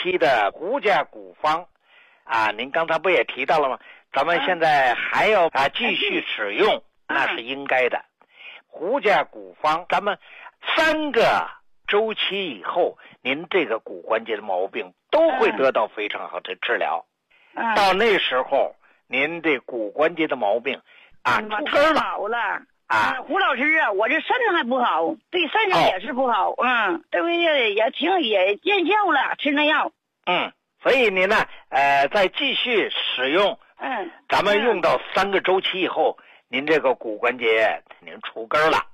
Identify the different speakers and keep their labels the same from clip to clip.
Speaker 1: 批的胡家古方啊，您刚才不也提到了吗？咱们现在还要继续使用，那是应该的。胡家古方，咱们3个周期以后，您这个骨关节的毛病都会得到非常好的治疗。到那时候，您这骨关节的毛病出根了。
Speaker 2: 好了胡老师啊，我这肾还不好，对肾上也是不好，这个也见效了，吃那药。
Speaker 1: 所以您呢，再继续使用，咱们用到3个周期以后，您这个骨关节您出根了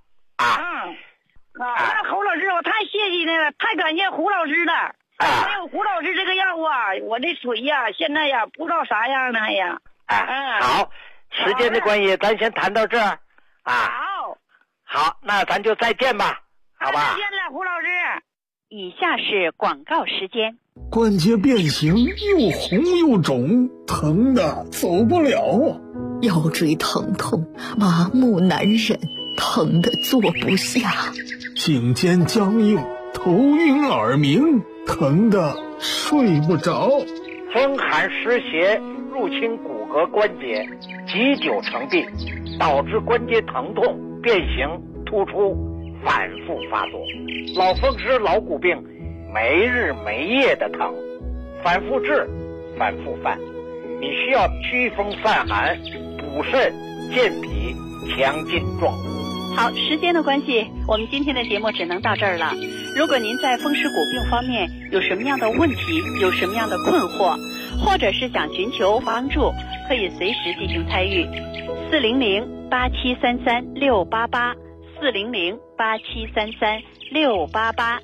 Speaker 2: 那胡老师，我太谢谢你了，太感谢胡老师了。没有胡老师这个药我这腿现在不知道啥样呢
Speaker 1: 好，时间的关系，咱先谈到这儿好，那咱就再见吧，好吧？
Speaker 2: 再见了，胡老师。
Speaker 3: 以下是广告时间。
Speaker 4: 关节变形，又红又肿，疼的走不了
Speaker 5: 腰椎疼痛，麻木难忍，疼得坐不下。
Speaker 4: 颈肩僵硬，头晕耳鸣，疼得睡不着。
Speaker 1: 风寒湿邪入侵骨骼关节，积久成病，导致关节疼痛、变形、突出，反复发作。老风湿、老骨病，没日没夜的疼，反复治，反复犯。你需要祛风散寒、补肾、健脾、强筋壮骨。
Speaker 3: 好，时间的关系，我们今天的节目只能到这儿了。如果您在风湿骨病方面有什么样的问题，有什么样的困惑，或者是想寻求帮助，可以随时进行参与。400-8733-688 400-8733-688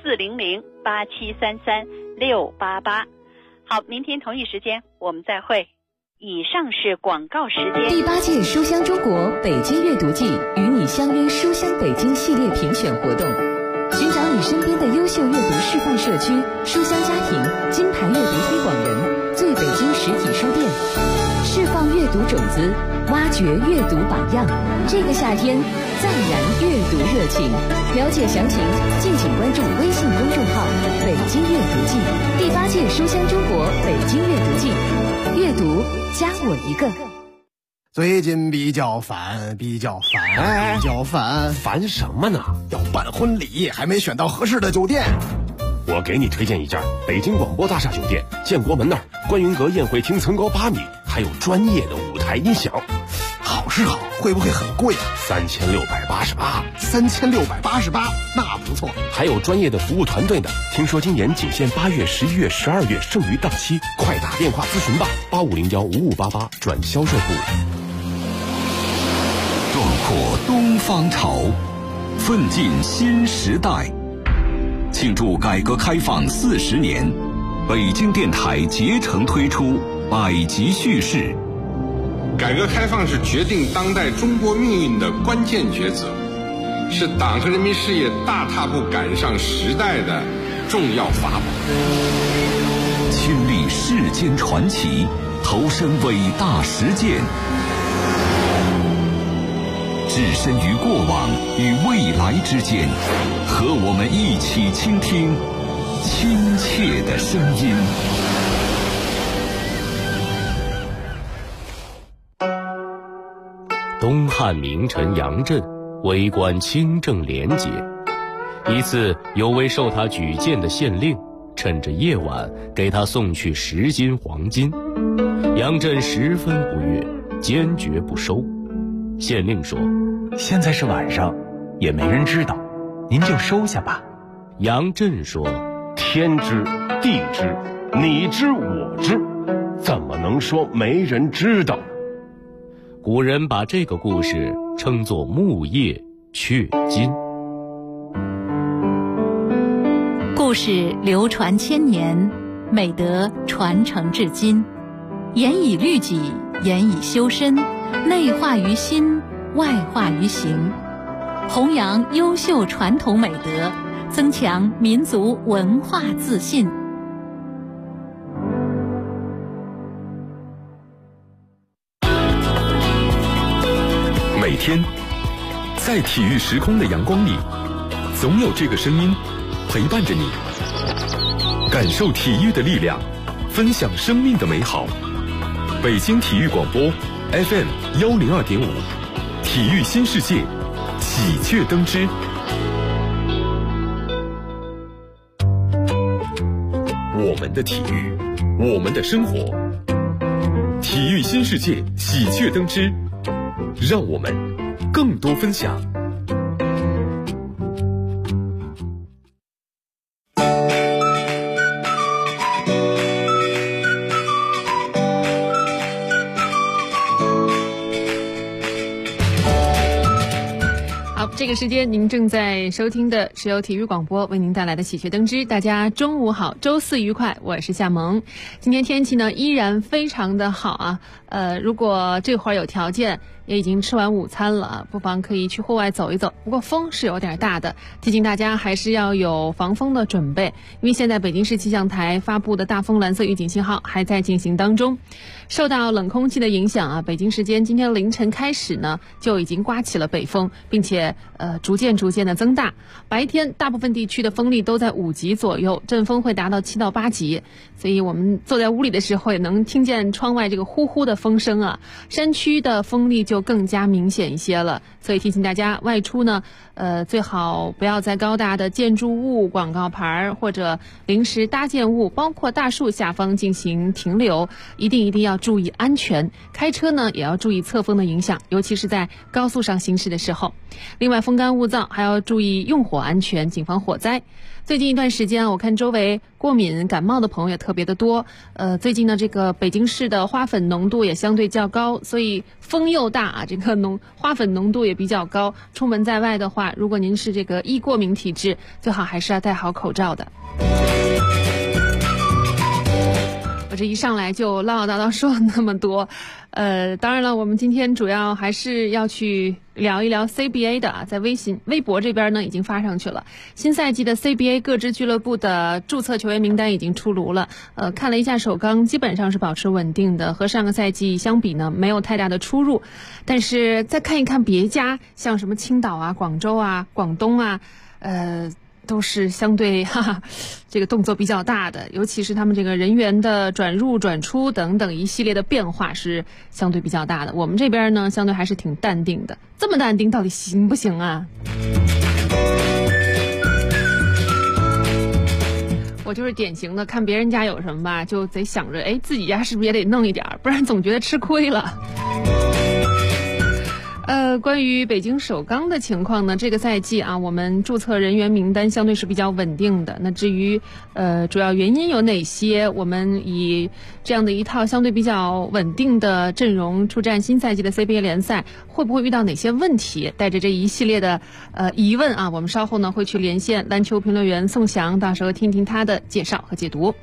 Speaker 3: 400-8733-688。好，明天同一时间我们再会。以上是广告时间。
Speaker 6: 第8届书香中国北京阅读季与你相约书香北京系列评选活动，寻找你身边的优秀阅读示范社区、书香家庭、金牌阅读推广人、最北京实体书店，释放阅读种子，挖掘阅读榜样。这个夏天再燃阅读热情。了解详情，敬请关注微信公众号“北京阅读季”。第8届书香中国北京阅读季，阅读加我一个。
Speaker 7: 最近比较烦，
Speaker 8: 烦什么呢？
Speaker 7: 要办婚礼，还没选到合适的酒店。
Speaker 8: 我给你推荐一家北京广播大厦酒店，建国门那儿，观云阁宴会厅层高8米，还有专业的舞台音响。
Speaker 7: 好是好，会不会很贵啊
Speaker 8: ？3688。
Speaker 7: 3688，那不错。
Speaker 8: 还有专业的服务团队呢。听说今年仅限8月、11月、12月，剩余档期，快打电话咨询吧，85015588转销售部。
Speaker 9: 壮阔东方潮，奋进新时代。庆祝改革开放40年，北京电台竭诚推出百集叙事。
Speaker 10: 改革开放是决定当代中国命运的关键抉择，是党和人民事业大踏步赶上时代的重要法宝。
Speaker 9: 亲历世间传奇，投身伟大实践，置身于过往与未来之间，和我们一起倾听亲切的声音。
Speaker 11: 东汉名臣杨震为官清正廉洁，一次有位受他举荐的县令趁着夜晚给他送去10斤黄金，杨震十分不悦，坚决不收。县令说：
Speaker 12: 现在是晚上，也没人知道，您就收下吧。
Speaker 11: 杨震说：
Speaker 8: 天知地知，你知我知，怎么能说没人知道？
Speaker 11: 古人把这个故事称作木叶雀金。
Speaker 13: 故事流传千年，美德传承至今，严以律己，严以修身，内化于心，外化于行，弘扬优秀传统美德，增强民族文化自信。
Speaker 9: 每天在体育时空的阳光里，总有这个声音陪伴着你。
Speaker 14: 感受体育的力量，分享生命的美好。北京体育广播 FM102.5，体育新世界，喜鹊登枝。我们的体育，我们的生活，体育新世界，喜鹊登枝，让我们更多分享。
Speaker 15: 这个时间您正在收听的是由体育广播为您带来的喜鹊登枝。大家中午好，周四愉快，我是夏萌。今天天气呢依然非常的好啊，如果这会儿有条件也已经吃完午餐了，不妨可以去户外走一走。不过风是有点大的，提醒大家还是要有防风的准备，因为现在北京市气象台发布的大风蓝色预警信号还在进行当中。受到冷空气的影响啊，北京时间今天凌晨开始呢就已经刮起了北风，并且逐渐的增大。白天大部分地区的风力都在5级左右，阵风会达到7到8级，所以我们坐在屋里的时候也能听见窗外这个呼呼的风声啊。山区的风力就更加明显一些了，所以提醒大家外出呢最好不要在高大的建筑物、广告牌或者临时搭建物，包括大树下方进行停留，一定要注意安全。开车呢也要注意侧风的影响，尤其是在高速上行驶的时候。另外风干物燥还要注意用火安全，谨防火灾。最近一段时间我看周围过敏感冒的朋友也特别的多，最近呢这个北京市的花粉浓度也相对较高，所以风又大啊，这个花粉浓度也比较高，出门在外的话，如果您是这个易过敏体质，最好还是要戴好口罩的。我这一上来就唠唠叨叨说那么多，当然了，我们今天主要还是要去聊一聊 CBA 的啊，在微博这边呢已经发上去了。新赛季的 CBA 各支俱乐部的注册球员名单已经出炉了。看了一下首钢基本上是保持稳定的，和上个赛季相比呢没有太大的出入。但是再看一看别家，像什么青岛啊、广州啊、广东啊，都是相对这个动作比较大的，尤其是他们这个人员的转入转出等等一系列的变化是相对比较大的。我们这边呢相对还是挺淡定的，这么淡定到底行不行啊？我就是典型的看别人家有什么吧，就得想着自己家是不是也得弄一点，不然总觉得吃亏了。关于北京首钢的情况呢，这个赛季啊，我们注册人员名单相对是比较稳定的。那至于主要原因有哪些，我们以这样的一套相对比较稳定的阵容出战新赛季的 CBA 联赛，会不会遇到哪些问题？带着这一系列的疑问啊，我们稍后呢会去连线篮球评论员宋翔，到时候听听他的介绍和解读。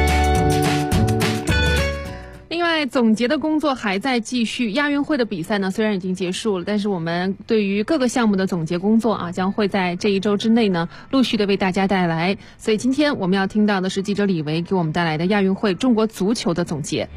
Speaker 15: 另外总结的工作还在继续，亚运会的比赛呢虽然已经结束了，但是我们对于各个项目的总结工作啊，将会在这一周之内呢陆续的为大家带来。所以今天我们要听到的是记者李维给我们带来的亚运会中国足球的总结。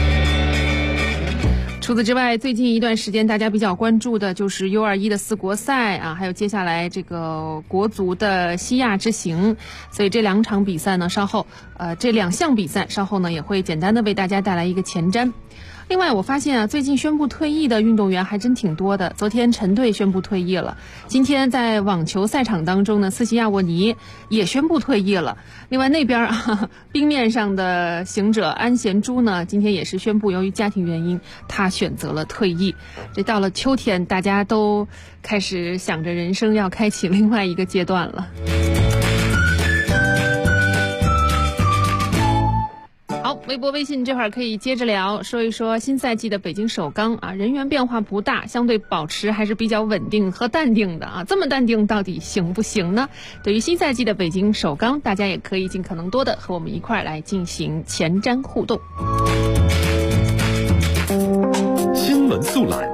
Speaker 15: 除此之外，最近一段时间大家比较关注的就是 U21 的4国赛啊，还有接下来这个国足的西亚之行。所以这2场比赛呢，这2项比赛稍后呢也会简单的为大家带来一个前瞻。另外我发现啊，最近宣布退役的运动员还真挺多的。昨天陈队宣布退役了，今天在网球赛场当中呢，斯奇亚沃尼也宣布退役了。另外那边冰面上的行者安贤洙呢，今天也是宣布由于家庭原因他选择了退役。这到了秋天，大家都开始想着人生要开启另外一个阶段了。好，微博微信这会儿可以接着聊，说一说新赛季的北京首钢啊，人员变化不大，相对保持还是比较稳定和淡定的啊。这么淡定到底行不行呢？对于新赛季的北京首钢，大家也可以尽可能多的和我们一块儿来进行前瞻互动。
Speaker 14: 新闻速览。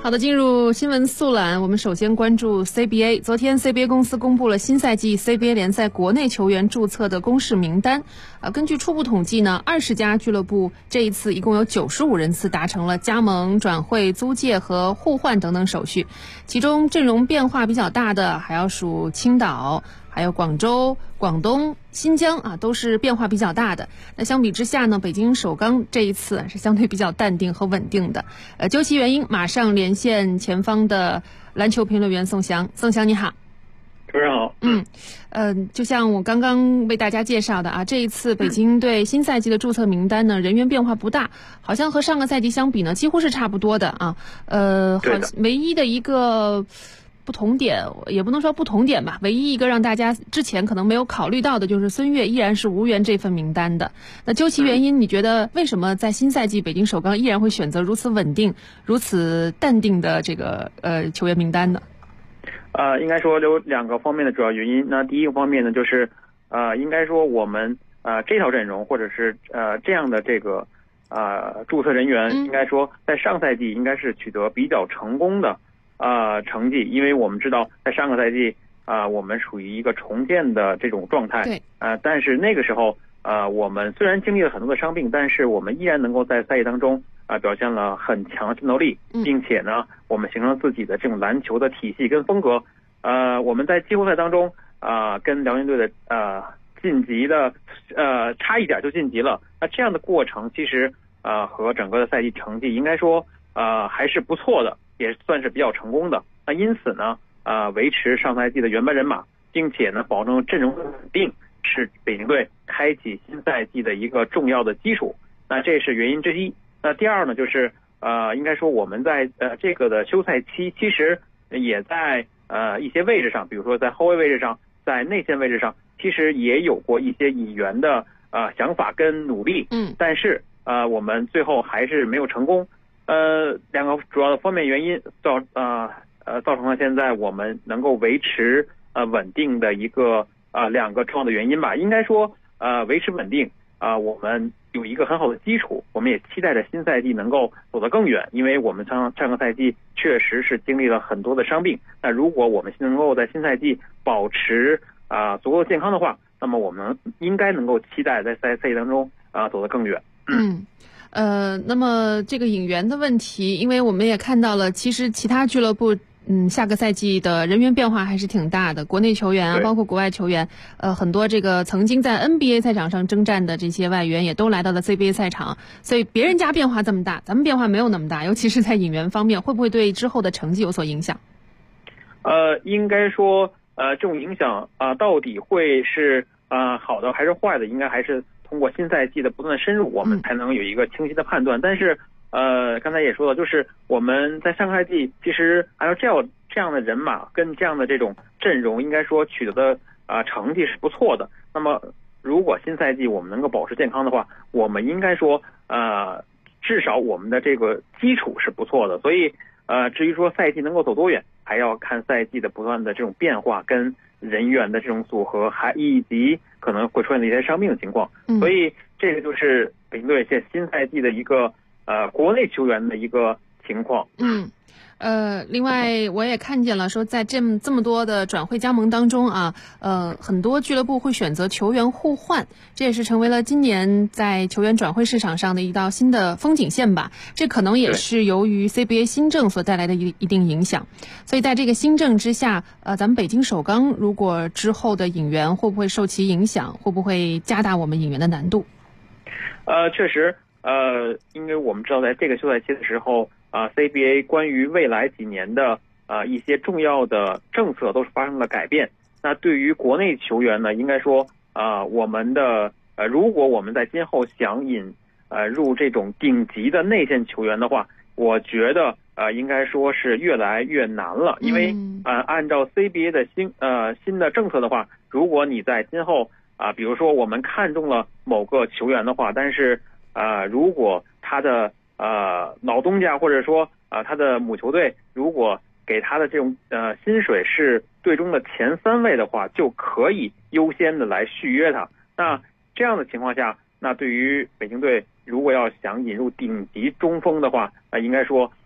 Speaker 15: 好的，进入新闻速览，我们首先关注 CBA。昨天 CBA 公司公布了新赛季 CBA 联赛国内球员注册的公示名单。根据初步统计呢，20家俱乐部这一次一共有95人次达成了加盟、转会、租借和互换等等手续，其中阵容变化比较大的还要数青岛，还有广州、广东、新疆啊，都是变化比较大的。那相比之下呢，北京首钢这一次是相对比较淡定和稳定的。究其原因，马上连线前方的篮球评论员宋翔。宋翔你好。
Speaker 16: 主持人好。
Speaker 15: 就像我刚刚为大家介绍的啊，这一次北京队新赛季的注册名单呢，人员变化不大，好像和上个赛季相比呢，几乎是差不多的啊。唯一的一个不同点，也不能说不同点吧，唯一一个让大家之前可能没有考虑到的，就是孙悦依然是无缘这份名单的。那究其原因，你觉得为什么在新赛季北京首钢依然会选择如此稳定、如此淡定的这个球员名单呢？
Speaker 16: 应该说有2个方面的主要原因。那第一个方面呢，就是应该说我们这套阵容或者是这样的这个注册人员，应该说在上赛季应该是取得比较成功的成绩，因为我们知道在上个赛季我们属于一个重建的这种状态。
Speaker 15: 对。
Speaker 16: 但是那个时候我们虽然经历了很多的伤病，但是我们依然能够在赛季当中表现了很强的战斗力，并且呢，我们形成了自己的这种篮球的体系跟风格。我们在季后赛当中跟辽宁队的晋级的差一点就晋级了。那这样的过程其实和整个的赛季成绩应该说还是不错的，也算是比较成功的。那因此呢维持上赛季的原班人马，并且呢保证阵容的稳定，是北京队开启新赛季的一个重要的基础。那这是原因之一。那第二呢，就是应该说我们在这个的休赛期，其实也在一些位置上，比如说在后卫位置上，在内线位置上，其实也有过一些引援的想法跟努力。但是我们最后还是没有成功。2个主要的方面原因造成了现在我们能够维持稳定的一个2个重要的原因吧。应该说维持稳定我们有一个很好的基础，我们也期待着新赛季能够走得更远，因为我们上个赛季确实是经历了很多的伤病。那如果我们能够在新赛季保持足够的健康的话，那么我们应该能够期待在赛季当中走得更远。
Speaker 15: 那么这个引援的问题，因为我们也看到了，其实其他俱乐部下个赛季的人员变化还是挺大的，国内球员包括国外球员，很多这个曾经在 NBA 赛场上征战的这些外援也都来到了 CBA 赛场，所以别人家变化这么大，咱们变化没有那么大，尤其是在引援方面，会不会对之后的成绩有所影响？
Speaker 16: 应该说这种影响到底会是好的还是坏的，应该还是通过新赛季的不断的深入，我们才能有一个清晰的判断。但是刚才也说了，就是我们在上个赛季其实按照这样的人马跟这样的这种阵容，应该说取得的成绩是不错的。那么如果新赛季我们能够保持健康的话，我们应该说至少我们的这个基础是不错的。所以至于说赛季能够走多远，还要看赛季的不断的这种变化跟人员的这种组合，以及可能会出现的一些伤病的情况。所以这个就是北京队现新赛季的一个国内球员的一个情况。
Speaker 15: 另外我也看见了说，在这么多的转会加盟当中很多俱乐部会选择球员互换，这也是成为了今年在球员转会市场上的一道新的风景线吧。这可能也是由于 CBA 新政所带来的一定影响。所以在这个新政之下，咱们北京首钢如果之后的引援会不会受其影响，会不会加大我们引援的难度？
Speaker 16: 确实因为我们知道在这个休赛期的时候CBA 关于未来几年的一些重要的政策都是发生了改变。那对于国内球员呢，应该说我们的如果我们在今后想引入这种顶级的内线球员的话，我觉得应该说是越来越难了。因为按照 CBA 的新的政策的话，如果你在今后比如说我们看中了某个球员的话，但是如果他的老东家或者说他的母球队如果给他的这种薪水是队中的前3位的话，就可以优先的来续约他。那这样的情况下，那对于北京队如果要想引入顶级中锋的话，应该说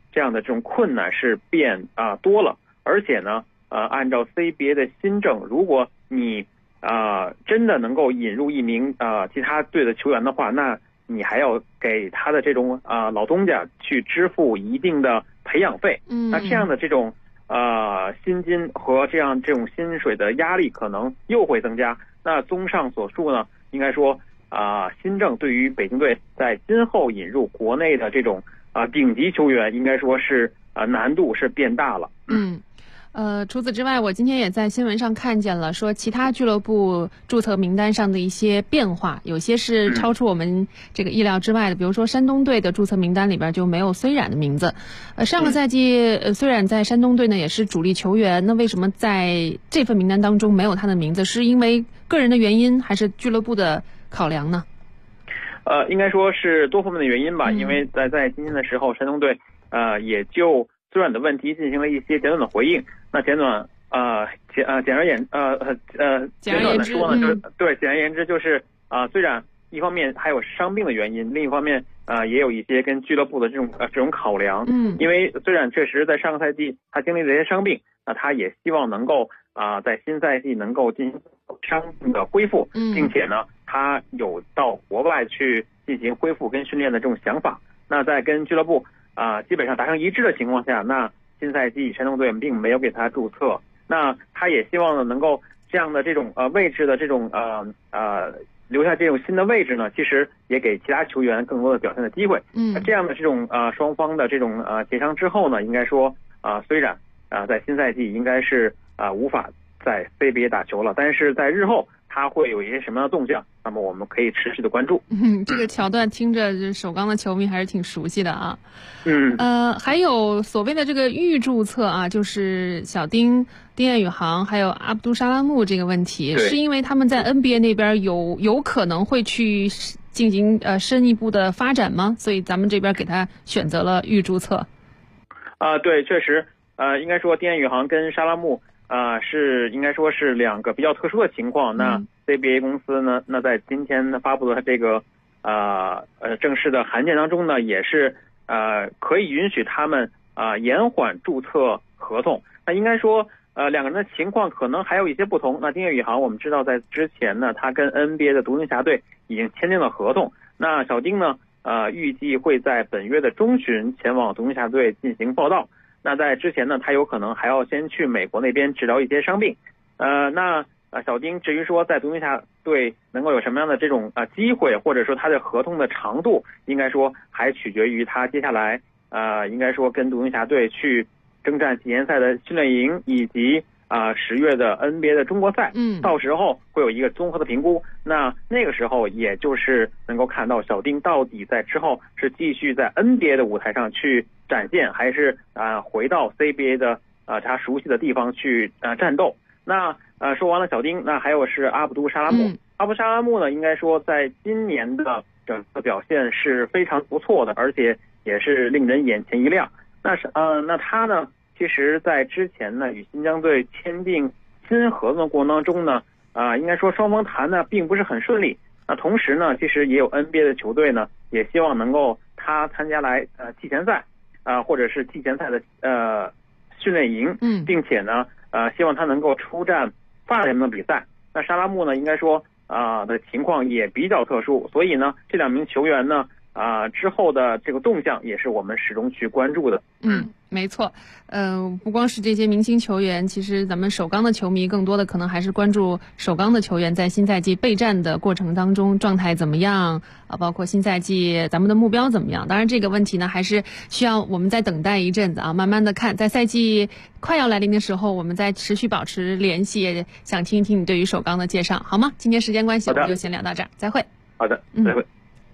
Speaker 16: 这样的这种困难是变多了，而且呢按照 CBA 的新政，如果你真的能够引入一名其他队的球员的话，那你还要给他的这种老东家去支付一定的培养费。那这样的这种薪金和这种薪水的压力可能又会增加。那综上所述呢，应该说新政对于北京队在今后引入国内的这种顶级球员，应该说是难度是变大了。
Speaker 15: 除此之外，我今天也在新闻上看见了，说其他俱乐部注册名单上的一些变化，有些是超出我们这个意料之外的。比如说山东队的注册名单里边就没有虽然的名字。上个赛季虽然在山东队呢也是主力球员，那为什么在这份名单当中没有他的名字？是因为个人的原因，还是俱乐部的考量呢？
Speaker 16: 应该说是多方面的原因吧。因为在今天的时候，山东队也就虽然的问题进行了一些简短的回应。那简短简而言的说呢，就是对，简而言之就是虽然一方面还有伤病的原因，另一方面也有一些跟俱乐部的这种考量。因为虽然确实在上个赛季他经历了一些伤病，那他也希望能够在新赛季能够进行伤病的恢复，并且呢他有到国外去进行恢复跟训练的这种想法。那在跟俱乐部基本上达成一致的情况下，那新赛季山东队并没有给他注册。那他也希望呢能够这样的这种位置的这种留下这种新的位置呢，其实也给其他球员更多的表现的机会。这样的这种双方的这种协商之后呢，应该说虽然在新赛季应该是无法在 CBA 打球了，但是在日后他会有一些什么样的动向，那么我们可以持续的关注。
Speaker 15: 这个桥段听着首钢的球迷还是挺熟悉的啊。还有所谓的这个预注册就是小丁彦雨航还有阿卜杜沙拉木这个问题，是因为他们在 NBA 那边有可能会去进行深一步的发展吗？所以咱们这边给他选择了预注册。
Speaker 16: 对，确实应该说丁彦雨航跟沙拉木是应该说是两个比较特殊的情况。那 CBA 公司呢，那在今天发布的这个正式的函件当中呢，也是可以允许他们延缓注册合同。那应该说两个人的情况可能还有一些不同。那丁彦雨航我们知道在之前呢，他跟 NBA 的独行侠队已经签订了合同。那小丁呢预计会在本月的中旬前往独行侠队进行报到。那在之前呢，他有可能还要先去美国那边治疗一些伤病。那小丁至于说在独行侠队能够有什么样的这种机会，或者说他的合同的长度，应该说还取决于他接下来应该说跟独行侠队去征战季前赛的训练营，以及10月的 NBA 的中国赛。到时候会有一个综合的评估。那个时候也就是能够看到小丁到底在之后是继续在 NBA 的舞台上去展现，还是回到 CBA 的他熟悉的地方去战斗。那说完了小丁，那还有是阿卜杜沙拉木。阿卜杜沙拉木呢，应该说在今年的整个表现是非常不错的，而且也是令人眼前一亮。那他呢，其实在之前呢与新疆队签订新合同的过程当中呢，应该说双方谈呢并不是很顺利。那同时呢，其实也有 NBA 的球队呢也希望能够他参加来季前赛或者是季前赛的训练营，并且呢希望他能够出战发联盟的比赛。那沙拉木呢，应该说的情况也比较特殊，所以呢这两名球员呢之后的这个动向也是我们始终去关注的。
Speaker 15: 没错，不光是这些明星球员，其实咱们首钢的球迷更多的可能还是关注首钢的球员在新赛季备战的过程当中状态怎么样包括新赛季咱们的目标怎么样。当然这个问题呢还是需要我们再等待一阵子慢慢的看，在赛季快要来临的时候我们再持续保持联系，想听一听你对于首钢的介绍，好吗？今天时间关系我们就先聊到这儿，再会。
Speaker 16: 好的，再会。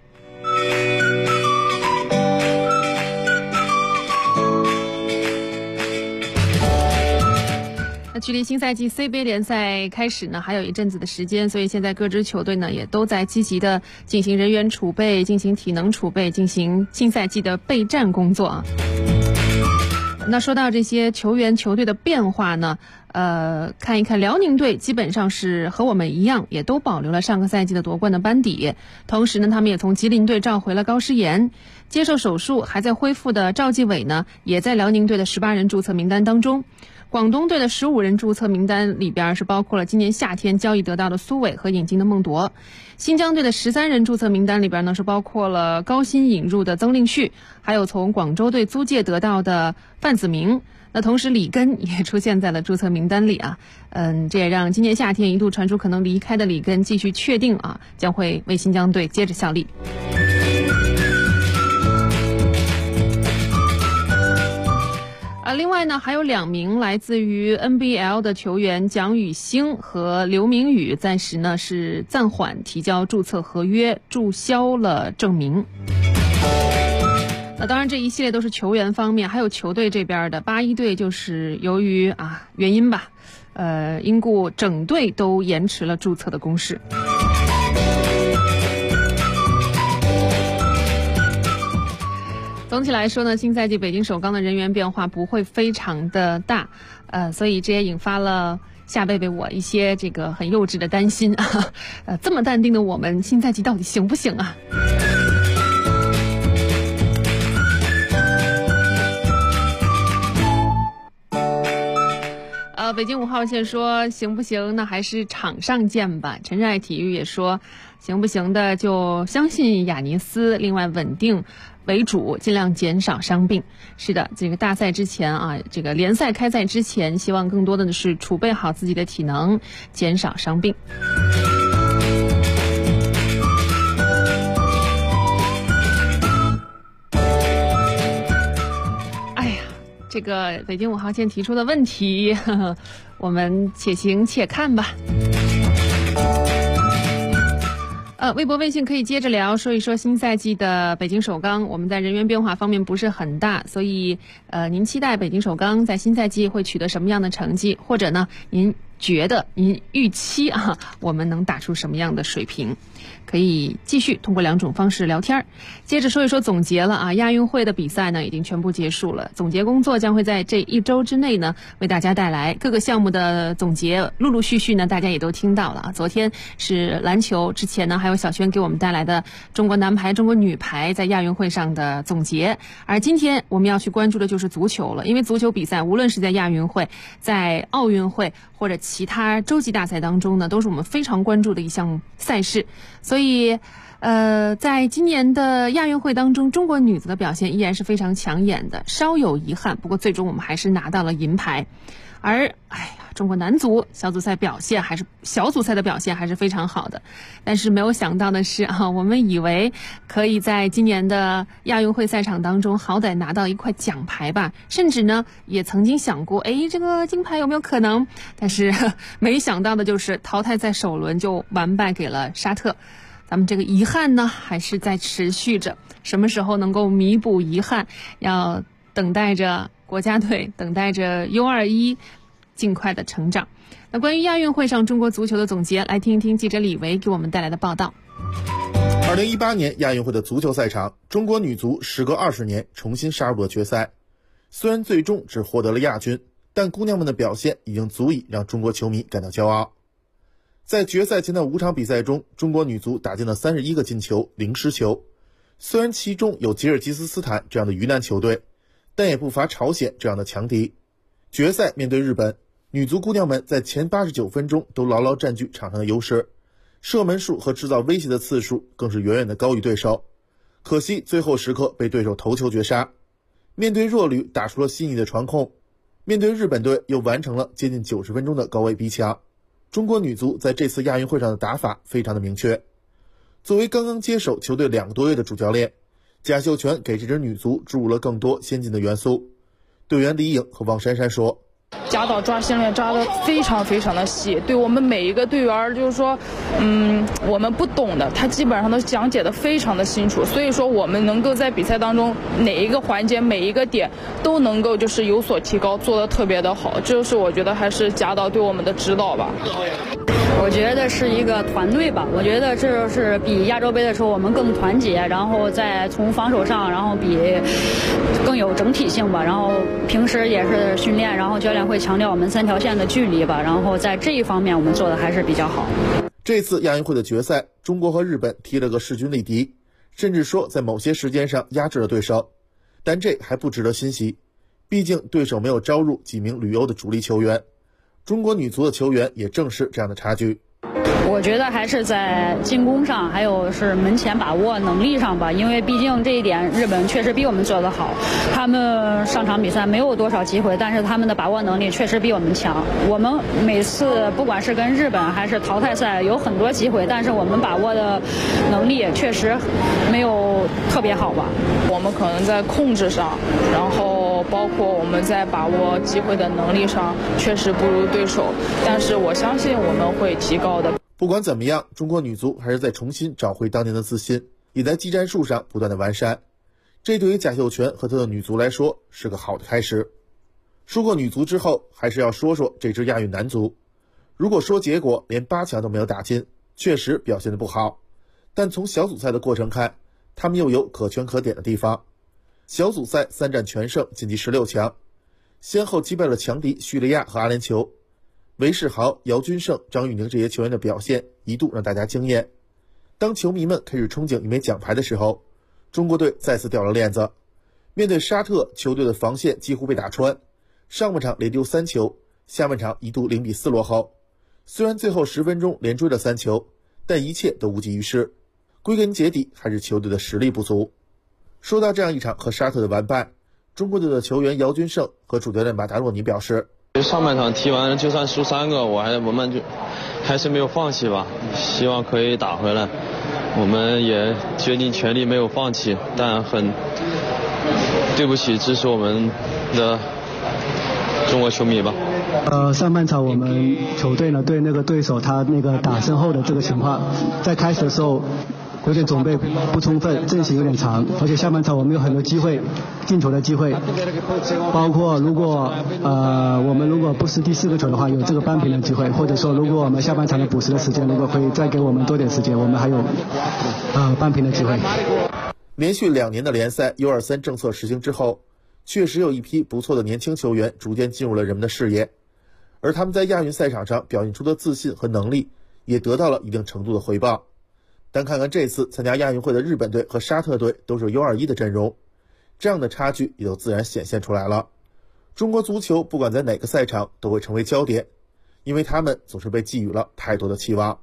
Speaker 15: 那距离新赛季 CBA 联赛开始呢还有一阵子的时间，所以现在各支球队呢也都在积极的进行人员储备，进行体能储备，进行新赛季的备战工作那说到这些球员球队的变化呢，看一看辽宁队基本上是和我们一样，也都保留了上个赛季的夺冠的班底。同时呢，他们也从吉林队召回了高诗岩。 接受手术还在恢复的赵继伟呢，也在辽宁队的18人注册名单当中。广东队的15人注册名单里边是包括了今年夏天交易得到的苏伟和引进的孟铎。新疆队的13人注册名单里边呢是包括了高薪引入的曾令旭，还有从广州队租借得到的范子铭。那同时李根也出现在了注册名单里啊，这也让今年夏天一度传出可能离开的李根继续确定啊，将会为新疆队接着效力。另外呢，还有2名来自于 NBL 的球员蒋宇星和刘明宇，暂时呢是暂缓提交注册合约，注销了证明。那当然，这一系列都是球员方面，还有球队这边的81队，就是由于原因吧，因故整队都延迟了注册的公示。总体来说呢，新赛季北京首钢的人员变化不会非常的大，所以这也引发了夏贝贝我一些这个很幼稚的担心啊，这么淡定的我们，新赛季到底行不行啊？北京5号线说行不行？那还是场上见吧。陈热爱体育也说行不行的就相信雅尼斯，另外稳定为主，尽量减少伤病。是的，这个大赛之前啊，这个联赛开赛之前，希望更多的是储备好自己的体能，减少伤病。这个北京5号线提出的问题，我们且行且看吧。微博微信可以接着聊，说一说新赛季的北京首钢。我们在人员变化方面不是很大，所以您期待北京首钢在新赛季会取得什么样的成绩，或者呢您觉得您预期我们能打出什么样的水平？可以继续通过2种方式聊天。接着说一说总结了亚运会的比赛呢已经全部结束了，总结工作将会在这1周之内呢为大家带来各个项目的总结，陆陆续续呢大家也都听到了。昨天是篮球，之前呢还有小轩给我们带来的中国男排、中国女排在亚运会上的总结，而今天我们要去关注的就是足球了，因为足球比赛无论是在亚运会、在奥运会或者其他洲际大赛当中呢，都是我们非常关注的一项赛事。所以在今年的亚运会当中，中国女子的表现依然是非常抢眼的，稍有遗憾，不过最终我们还是拿到了银牌。而中国男足小组赛的表现还是非常好的，但是没有想到的是我们以为可以在今年的亚运会赛场当中好歹拿到一块奖牌吧，甚至呢也曾经想过这个金牌有没有可能，但是没想到的就是淘汰赛首轮就完败给了沙特。咱们这个遗憾呢还是在持续着，什么时候能够弥补遗憾，要等待着国家队，等待着 U21 尽快的成长。那关于亚运会上中国足球的总结，来听一听记者李维给我们带来的报道。
Speaker 17: 2018年亚运会的足球赛场，中国女足时隔20年重新杀入了决赛。虽然最终只获得了亚军，但姑娘们的表现已经足以让中国球迷感到骄傲。在决赛前的5场比赛中，中国女足打进了31个进球，0失球。虽然其中有吉尔吉斯斯坦这样的鱼腩球队，但也不乏朝鲜这样的强敌。决赛面对日本，女足姑娘们在前89分钟都牢牢占据场上的优势，射门数和制造威胁的次数更是远远的高于对手。可惜最后时刻被对手头球绝杀。面对弱旅打出了细腻的传控，面对日本队又完成了接近90分钟的高位逼抢。中国女足在这次亚运会上的打法非常的明确。作为刚刚接手球队2个多月的主教练，贾秀全给这支女足注入了更多先进的元素。队员李颖和王珊珊说，
Speaker 18: 贾导抓心链抓得非常非常的细，对我们每一个队员就是说我们不懂的他基本上都讲解得非常的清楚，所以说我们能够在比赛当中哪一个环节每一个点都能够就是有所提高，做得特别的好，这就是我觉得还是贾导对我们的指导吧。
Speaker 19: 我觉得是一个团队吧，我觉得这是比亚洲杯的时候我们更团结，然后再从防守上然后比更有整体性吧，然后平时也是训练，然后教练会强调我们3条线的距离吧，然后在这一方面我们做的还是比较好。
Speaker 17: 这次亚运会的决赛，中国和日本踢了个势均力敌， 甚至说在某些时间上压制了对手。但这还不值得欣喜，毕竟对手没有招入几名旅欧的主力球员，中国女足的球员也正是这样的差距。
Speaker 19: 我觉得还是在进攻上，还有是门前把握能力上吧，因为毕竟这一点日本确实比我们做得好。他们上场比赛没有多少机会，但是他们的把握能力确实比我们强。我们每次不管是跟日本还是淘汰赛有很多机会，但是我们把握的能力确实没有特别好吧。
Speaker 18: 我们可能在控制上，然后包括我们在把握机会的能力上确实不如对手，但是我相信我们会提高的。
Speaker 17: 不管怎么样，中国女足还是在重新找回当年的自信，也在技战术上不断的完善。这对于贾秀全和她的女足来说是个好的开始。说过女足之后，还是要说说这支亚运男足。如果说结果连8强都没有打进，确实表现得不好，但从小组赛的过程看，他们又有可圈可点的地方。小组赛3战全胜，晋级16强，先后击败了强敌叙利亚和阿联酋。韦世豪、姚军胜、张玉宁这些球员的表现一度让大家惊艳。当球迷们开始憧憬一枚奖牌的时候，中国队再次掉了链子。面对沙特，球队的防线几乎被打穿，上半场连丢3球，下半场一度0比4落后。虽然最后10分钟连追了3球，但一切都无济于事。归根结底还是球队的实力不足。说到这样一场和沙特的完败，中国队的球员姚军胜和主教练马达洛尼表示，
Speaker 20: 上半场踢完就算输3个，我们就还是没有放弃吧，希望可以打回来。我们也决定全力没有放弃，但很对不起支持我们的中国球迷吧。
Speaker 21: 上半场我们球队呢对那个对手他那个打身后的这个情况，在开始的时候有点准备不充分，阵型有点长，而且下半场我们有很多机会进球的机会，包括如果我们如果不失第4个球的话，有这个扳平的机会，或者说如果我们下半场的补时的时间如果可以再给我们多点时间，我们还有扳平的机会。
Speaker 17: 连续2年的联赛 U23 政策实行之后，确实有一批不错的年轻球员逐渐进入了人们的视野，而他们在亚运赛场上表现出的自信和能力也得到了一定程度的回报。但看看这次参加亚运会的日本队和沙特队都是 U21 的阵容，这样的差距也就自然显现出来了。中国足球不管在哪个赛场都会成为焦点，因为他们总是被寄予了太多的期望。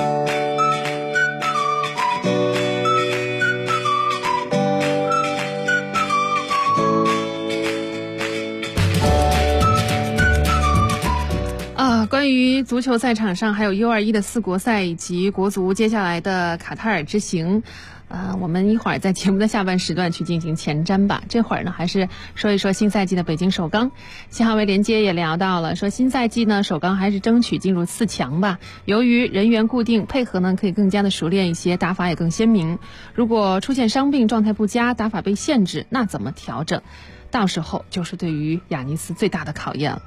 Speaker 15: 关于足球赛场上还有 U21 的4国赛以及国足接下来的卡塔尔之行，我们一会儿在节目的下半时段去进行前瞻吧。这会儿呢，还是说一说新赛季的北京首钢。新浩维连接也聊到了，说新赛季呢，首钢还是争取进入4强吧。由于人员固定，配合呢可以更加的熟练一些，打法也更鲜明。如果出现伤病、状态不佳、打法被限制，那怎么调整？到时候就是对于亚尼斯最大的考验了。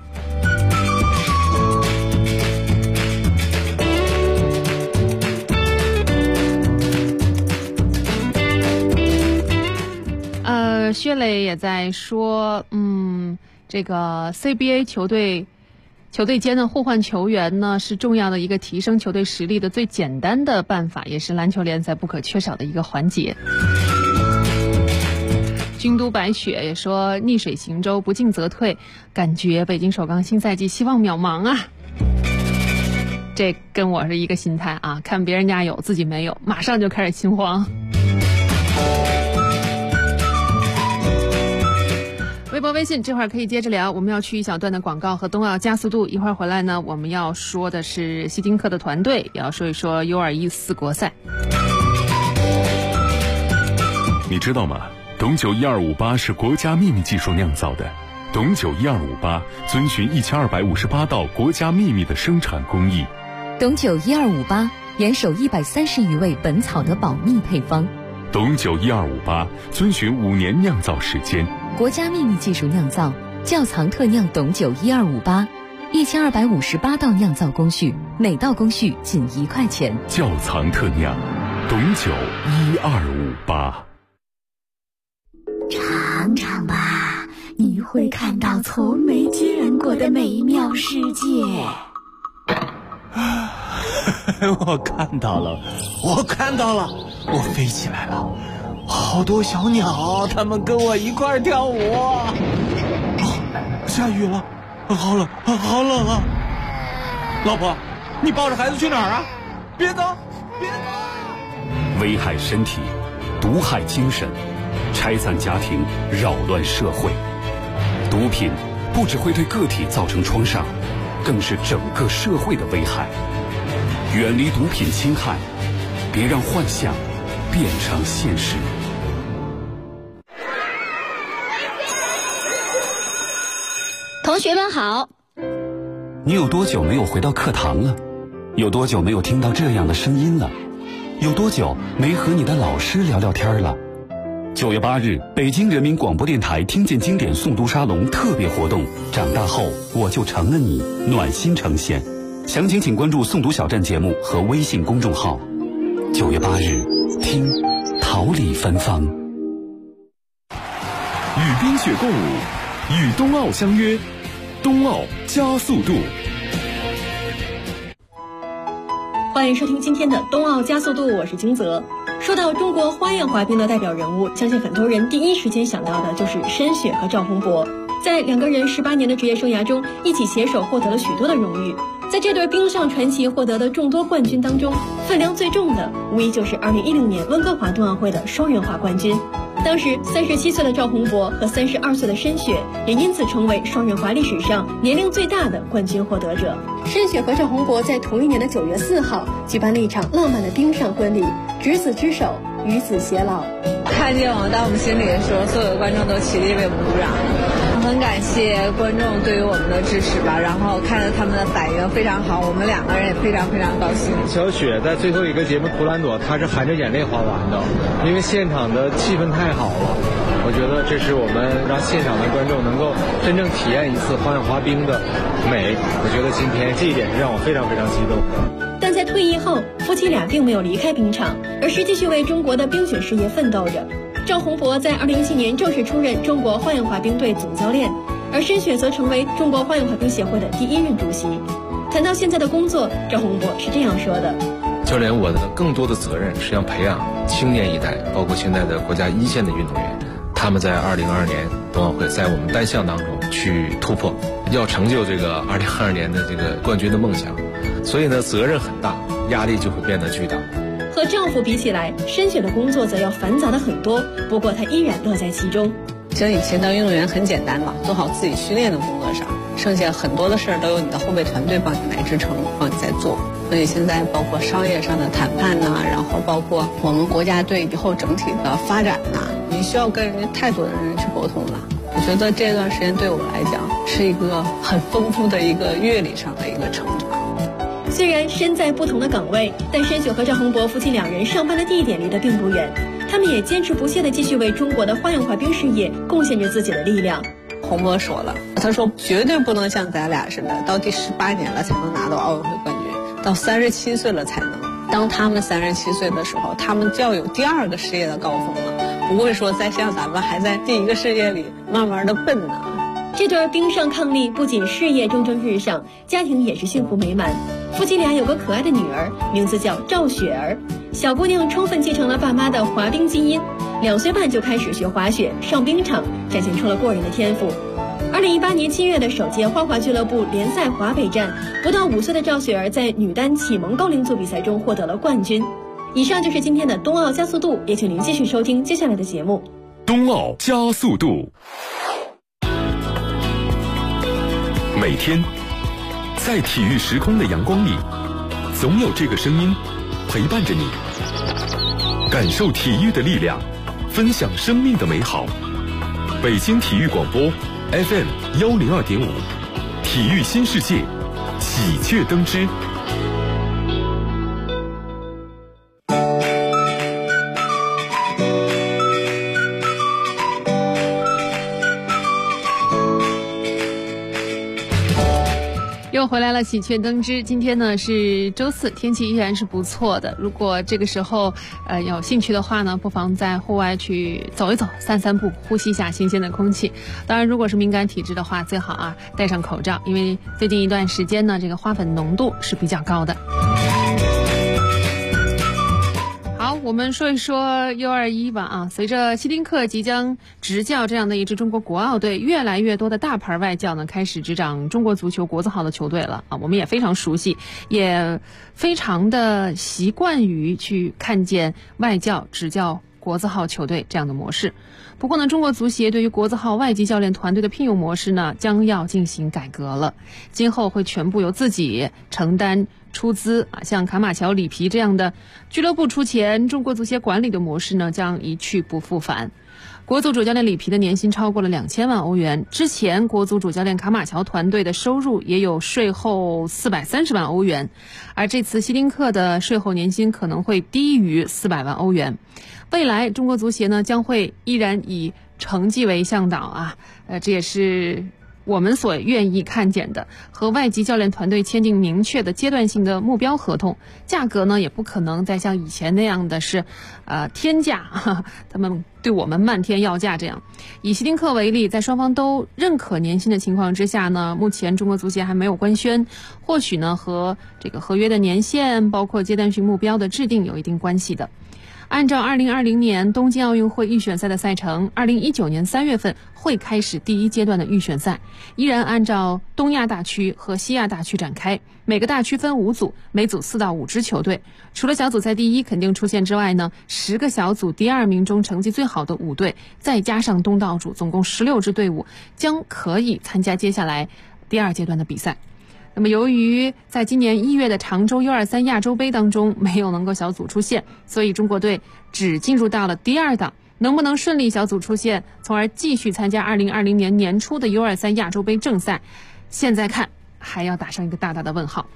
Speaker 15: 薛磊也在说，这个 CBA 球队间的互换球员呢，是重要的一个提升球队实力的最简单的办法，也是篮球联赛不可缺少的一个环节。军都白雪也说，逆水行舟，不进则退，感觉北京首钢新赛季希望渺茫啊。这跟我是一个心态啊，看别人家有自己没有，马上就开始心慌。微博微信这会儿可以接着聊，我们要去一小段的广告和冬奥加速度，一会儿回来呢，我们要说的是希丁克的团队，也要说一说 U21 4国赛。
Speaker 14: 你知道吗？董酒1258是国家秘密技术酿造的，董酒1258遵循1258道国家秘密的生产工艺。
Speaker 6: 董酒1258严守130余位本草的保密配方。
Speaker 14: 董酒1258遵循5年酿造时间，
Speaker 6: 国家秘密技术酿造，窖藏特酿董酒1258，1258道酿造工序，每道工序仅1块钱。
Speaker 14: 窖藏特酿，董酒1258。
Speaker 5: 尝尝吧，你会看到从没见过的美妙世界。
Speaker 12: 我看到了，
Speaker 4: 我飞起来了，好多小鸟，它们跟我一块儿跳舞。下雨了，好冷，好冷啊！老婆，你抱着孩子去哪儿啊？别走，别走！
Speaker 9: 危害身体，毒害精神，拆散家庭，扰乱社会。毒品不只会对个体造成创伤，更是整个社会的危害。远离毒品侵害，别让幻想变成现实。
Speaker 2: 同学们好。
Speaker 9: 你有多久没有回到课堂了？有多久没有听到这样的声音了？有多久没和你的老师聊聊天了？9月8日，北京人民广播电台听见经典诵读沙龙特别活动，长大后我就成了你，暖心呈现。详情请关注诵读小站节目和微信公众号。9月8日，听桃李芬芳。
Speaker 14: 与冰雪共舞，与冬奥相约，冬奥加速度。
Speaker 22: 欢迎收听今天的冬奥加速度，我是金泽。说到中国花样滑冰的代表人物，相信很多人第一时间想到的就是申雪和赵宏博。在两个人18年的职业生涯中，一起携手获得了许多的荣誉。在这对冰上传奇获得的众多冠军当中，分量最重的无疑就是2016年温哥华冬奥会的双人滑冠军。当时37岁的赵宏博和32岁的申雪也因此成为双人滑历史上年龄最大的冠军获得者。申雪和赵宏博在同一年的9月4号举办了一场浪漫的冰上婚礼，执子之手，与子偕老。
Speaker 23: 看见我到我们心里的时候，所有的观众都起立为我们鼓掌了。很感谢观众对于我们的支持吧，然后看着他们的反应非常好，我们两个人也非常非常高兴。
Speaker 24: 小雪在最后一个节目图兰朵，她是含着眼泪滑完的，因为现场的气氛太好了。我觉得这是我们让现场的观众能够真正体验一次花样滑冰的美。我觉得今天这一点是让我非常非常激动的。
Speaker 22: 但在退役后，夫妻俩并没有离开冰场，而是继续为中国的冰雪事业奋斗着。赵宏博在2017年正式出任中国花样滑冰队总教练，而申雪则成为中国花样滑冰协会的第1任主席。谈到现在的工作，赵宏博是这样说的：
Speaker 25: 教练，我的更多的责任是要培养青年一代，包括现在的国家一线的运动员，他们在2022年冬奥会在我们单项当中去突破，要成就这个2022年的这个冠军的梦想。所以呢，责任很大，压力就会变得巨大。
Speaker 22: 和丈夫比起来，申雪的工作则要繁杂的很多，不过她依然乐在其中。
Speaker 23: 像以前当运动员很简单嘛，做好自己训练的工作上，剩下很多的事儿都由你的后备团队帮你来支撑，帮你在做。所以现在包括商业上的谈判呐，然后包括我们国家队以后整体的发展呐，你需要跟人家太多的人去沟通了。我觉得这段时间对我来讲是一个很丰富的一个阅历上的一个成长。
Speaker 22: 虽然身在不同的岗位，但申雪和赵宏博夫妻两人上班的地点离得并不远，他们也坚持不懈地继续为中国的花样滑冰事业贡献着自己的力量。
Speaker 23: 宏博说了，他说绝对不能像咱俩似的，到第18年了才能拿到奥运会冠军，到37岁了才能。当他们37岁的时候，他们就要有第2个事业的高峰了，不会说再像咱们还在第1个事业里慢慢的奔呢。
Speaker 22: 这对冰上伉俪不仅事业蒸蒸日上，家庭也是幸福美满。夫妻俩有个可爱的女儿，名字叫赵雪儿。小姑娘充分继承了爸妈的滑冰基因，2岁半就开始学滑雪，上冰场，展现出了过人的天赋。2018年7月的首届花滑俱乐部联赛华北站，不到5岁的赵雪儿在女单启蒙高龄组比赛中获得了冠军。以上就是今天的冬奥加速度，也请您继续收听接下来的节目。
Speaker 14: 冬奥加速度。每天在体育时空的阳光里，总有这个声音陪伴着你，感受体育的力量，分享生命的美好。北京体育广播 FM 102.5，体育新世界，喜鹊登枝。
Speaker 15: 又回来了，喜鹊登枝。今天呢是周四，天气依然是不错的。如果这个时候有兴趣的话呢，不妨在户外去走一走，散散步，呼吸一下新鲜的空气。当然，如果是敏感体质的话，最好戴上口罩，因为最近一段时间呢，这个花粉浓度是比较高的。好，我们们说一说 U21 吧啊，随着希丁克即将执教这样的一支中国国奥队，越来越多的大牌外教呢开始执掌中国足球国字号的球队了啊，我们也非常熟悉，也非常的习惯于去看见外教执教国字号球队这样的模式。不过呢，中国足协对于国字号外籍教练团队的聘用模式呢，将要进行改革了。今后会全部由自己承担出资啊，像卡马乔、里皮这样的俱乐部出钱，中国足协管理的模式呢，将一去不复返。国足主教练里皮的年薪超过了2000万欧元，之前国足主教练卡马乔团队的收入也有税后430万欧元，而这次希丁克的税后年薪可能会低于400万欧元。未来中国足协呢将会依然以成绩为向导啊，这也是我们所愿意看见的，和外籍教练团队签订明确的阶段性的目标合同，价格呢也不可能再像以前那样的是天价，他们对我们漫天要价这样。以希丁克为例，在双方都认可年薪的情况之下呢，目前中国足协还没有官宣，或许呢和这个合约的年限包括阶段性目标的制定有一定关系的。按照2020年东京奥运会预选赛的赛程，2019年3月份会开始第一阶段的预选赛，依然按照东亚大区和西亚大区展开，每个大区分5组，每组4到5支球队。除了小组赛第一肯定出现之外呢，10个小组第2名中成绩最好的5队，再加上东道主，总共16支队伍将可以参加接下来第2阶段的比赛。那么由于在今年1月的常州 U23 亚洲杯当中没有能够小组出线，所以中国队只进入到了第2档，能不能顺利小组出线，从而继续参加2020年年初的 U23 亚洲杯正赛，现在看还要打上一个大大的问号。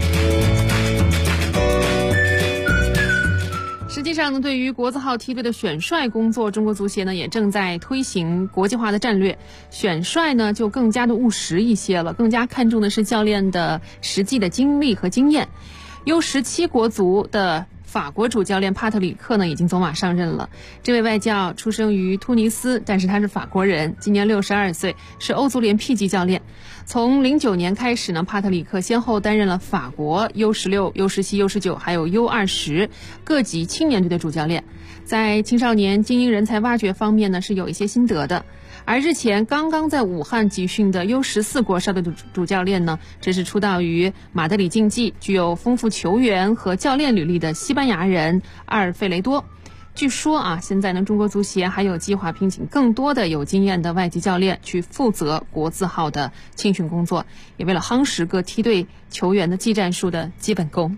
Speaker 15: 实际上呢，对于国字号梯队的选帅工作，中国足协呢也正在推行国际化的战略。选帅呢就更加的务实一些了，更加看重的是教练的实际的经历和经验。U17国足的法国主教练帕特里克呢已经走马上任了。这位外教出生于突尼斯，但是他是法国人，今年62岁，是欧足联 P 级教练。从09年开始呢，帕特里克先后担任了法国 U16、U17、U19 还有 U20 各级青年队的主教练，在青少年精英人才挖掘方面呢是有一些心得的。而日前刚刚在武汉集训的 U14国少队主教练呢，这是出道于马德里竞技，具有丰富球员和教练履历的西班牙人阿尔费雷多。据说啊，现在呢，中国足协还有计划聘请更多的有经验的外籍教练去负责国字号的青训工作，也为了夯实各梯队球员的技战术的基本功。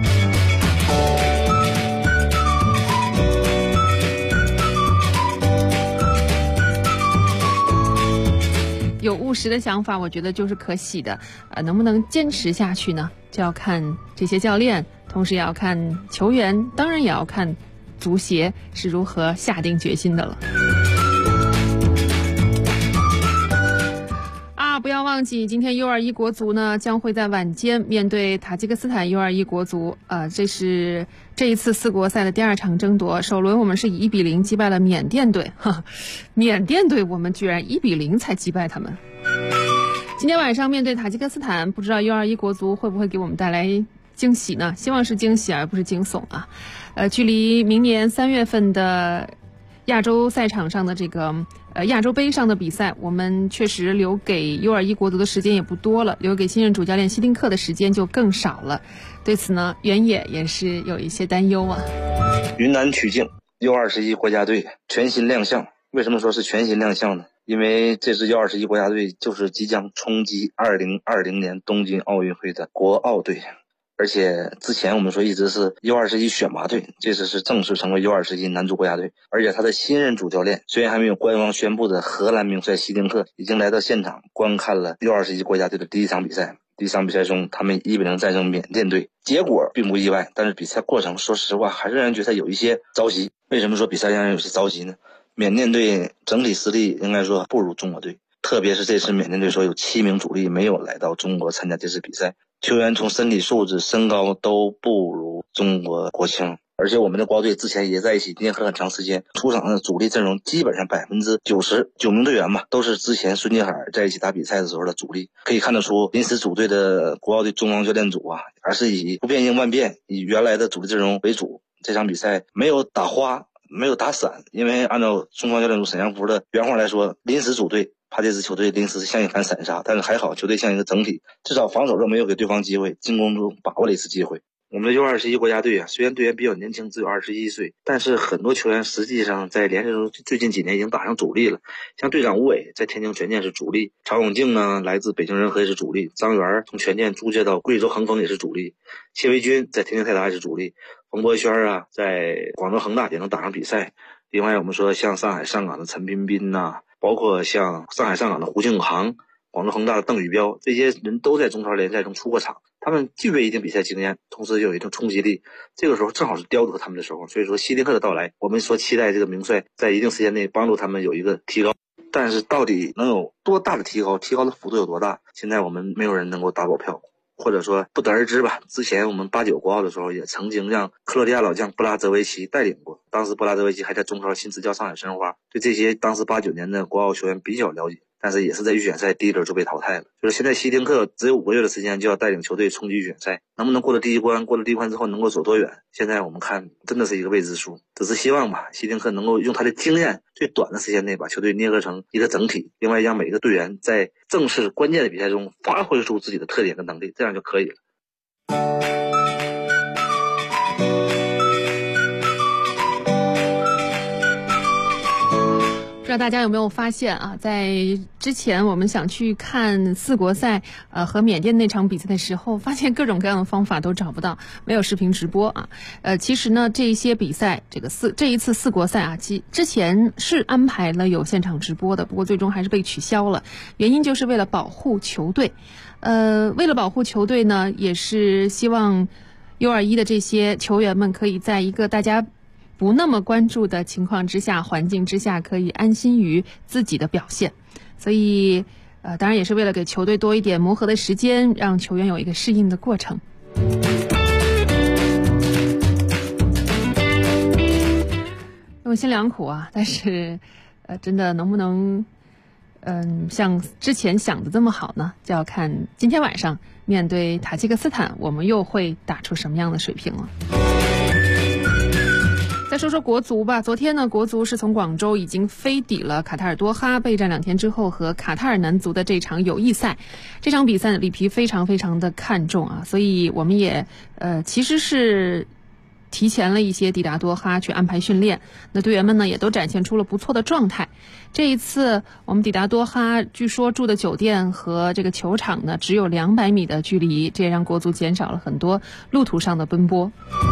Speaker 15: 有务实的想法，我觉得就是可喜的。能不能坚持下去呢？就要看这些教练，同时也要看球员，当然也要看足协是如何下定决心的了。不要忘记，今天 U21 国足呢将会在晚间面对塔吉克斯坦 U21 国足。这是这一次4国赛的第2场争夺。首轮我们是以1-0击败了缅甸队，缅甸队我们居然1-0才击败他们。今天晚上面对塔吉克斯坦，不知道 U21 国足会不会给我们带来惊喜呢？希望是惊喜而不是惊悚啊。距离明年3月份的亚洲赛场上的这个亚洲杯上的比赛，我们确实留给 U21 国足的时间也不多了，留给新任主教练希丁克的时间就更少了。对此呢，原野也是有一些担忧啊。
Speaker 1: 云南曲靖 U21 国家队全新亮相，为什么说是全新亮相呢？因为这支 U21 国家队就是即将冲击2020年东京奥运会的国奥队。而且之前我们说一直是 U21 选拔队，这次是正式成为 U21 男足国家队。而且他的新任主教练虽然还没有官方宣布的荷兰名帅希丁克已经来到现场观看了 U21 国家队的第一场比赛。第一场比赛中他们1-0战胜缅甸队，结果并不意外，但是比赛过程说实话还是让人觉得有一些着急。为什么说比赛让人有些着急呢？缅甸队整体实力应该说不如中国队，特别是这次缅甸队说有7名主力没有来到中国参加这次比赛，球员从身体素质身高都不如中国国青。而且我们的国奥队之前也在一起捏合很长时间，出场的主力阵容基本上99名队员吧，都是之前孙继海在一起打比赛的时候的主力。可以看得出临时组队的国奥队中方教练组啊，还是以不变应万变，以原来的主力阵容为主， 这场比赛没有打花，没有打散，因为按照中方教练组沈祥福的原话来说，临时组队，怕这支球队临时像一盘散沙，但是还好球队像一个整体，至少防守中没有给对方机会，进攻中把握了一次机会。我们的 U21 国家队啊，虽然队员比较年轻，只有21岁，但是很多球员实际上在联赛中最近几年已经打上主力了。像队长吴伟在天津权健是主力，曹永静呢来自北京人和也是主力，张元从权健租借到贵州恒丰也是主力，谢维军在天津泰达也是主力，冯博轩啊在广州恒大也能打上比赛。另外我们说像上海上港的陈彬彬呐，包括像上海上港的胡庆航，广州恒大的邓宇彪，这些人都在中超联赛中出过场，他们具备一定比赛经验，同时又有一定冲击力，这个时候正好是雕琢他们的时候。所以说希丁克的到来，我们说期待这个名帅在一定时间内帮助他们有一个提高，但是到底能有多大的提高，提高的幅度有多大，现在我们没有人能够打保票，或者说不得而知吧。之前我们89国奥的时候也曾经让克罗地亚老将布拉泽维奇带领过，当时布拉泽维奇还在中超新执教上海申花，对这些当时89年的国奥球员比较了解，但是也是在预选赛第一轮就被淘汰了。就是现在希丁克只有5个月的时间就要带领球队冲击预选赛，能不能过了第一关，过了第一关之后能够走多远，现在我们看真的是一个未知数。只是希望吧，希丁克能够用他的经验，最短的时间内把球队捏合成一个整体，另外让每个队员在正式关键的比赛中发挥出自己的特点跟能力，这样就可以了。
Speaker 15: 不知道大家有没有发现啊，在之前我们想去看4国赛和缅甸那场比赛的时候，发现各种各样的方法都找不到，没有视频直播啊。其实呢，这些比赛这一次4国赛啊，之前是安排了有现场直播的，不过最终还是被取消了，原因就是为了保护球队。为了保护球队呢，也是希望 U21 的这些球员们可以在一个大家不那么关注的情况之下，环境之下，可以安心于自己的表现。所以当然也是为了给球队多一点磨合的时间，让球员有一个适应的过程。用心良苦啊，但是真的能不能像之前想的这么好呢，就要看今天晚上面对塔吉克斯坦，我们又会打出什么样的水平了。再说说国足吧，昨天呢，国足是从广州已经飞抵了卡塔尔多哈，备战2天之后和卡塔尔男足的这场友谊赛。这场比赛里皮非常非常的看重啊，所以我们也其实是提前了一些抵达多哈去安排训练，那队员们呢也都展现出了不错的状态。这一次我们抵达多哈，据说住的酒店和这个球场呢只有200米的距离，这也让国足减少了很多路途上的奔波。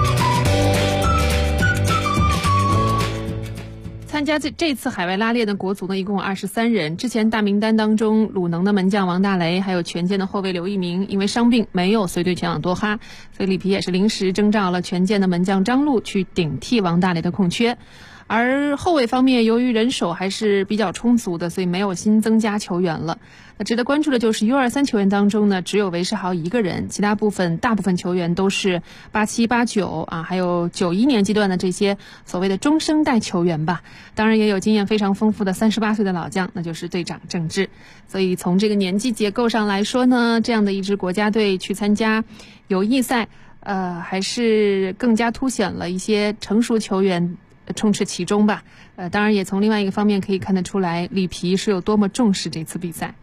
Speaker 15: 参加这次海外拉练的国足呢，一共23人。之前大名单当中，鲁能的门将王大雷，还有权健的后卫刘一鸣，因为伤病没有随队前往多哈，所以里皮也是临时征召了权健的门将张路去顶替王大雷的空缺。而后卫方面，由于人手还是比较充足的，所以没有新增加球员了。那值得关注的就是 U23 球员当中呢，只有韦世豪1个人，其他大部分球员都是87、89啊，还有91年级段的这些所谓的中生代球员吧。当然也有经验非常丰富的38岁的老将，那就是队长郑智。所以从这个年纪结构上来说呢，这样的一支国家队去参加友谊赛，还是更加凸显了一些成熟球员充斥其中吧。当然也从另外一个方面可以看得出来，里皮是有多么重视这次比赛。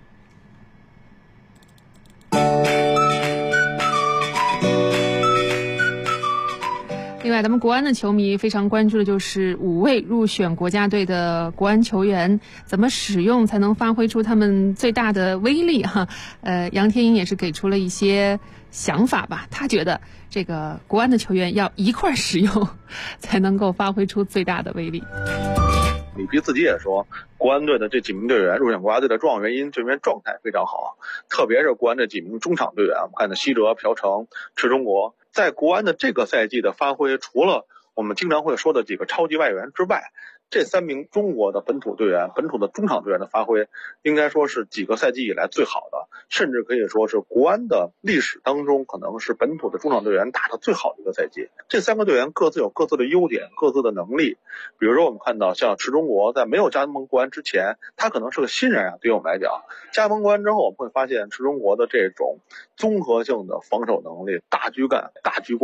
Speaker 15: 另外咱们国安的球迷非常关注的就是5位入选国家队的国安球员怎么使用才能发挥出他们最大的威力哈。杨天英也是给出了一些想法吧，他觉得这个国安的球员要一块使用才能够发挥出最大的威力。
Speaker 3: 里皮自己也说，国安队的这几名队员入选国家队的重要原因，这边状态非常好，特别是国安这几名中场队员，我们看的西哲、朴成、池忠国，在国安的这个赛季的发挥，除了我们经常会说的几个超级外援之外，这3名中国的本土队员、本土的中场队员的发挥，应该说是几个赛季以来最好的，甚至可以说是国安的历史当中可能是本土的中场队员打得最好的一个赛季。这3个队员各自有各自的优点、各自的能力。比如说我们看到像池忠国在没有加盟国安之前，他可能是个新人啊，对于我们来讲，加盟国安之后，我们会发现池忠国的这种综合性的防守能力、大局感、大局观，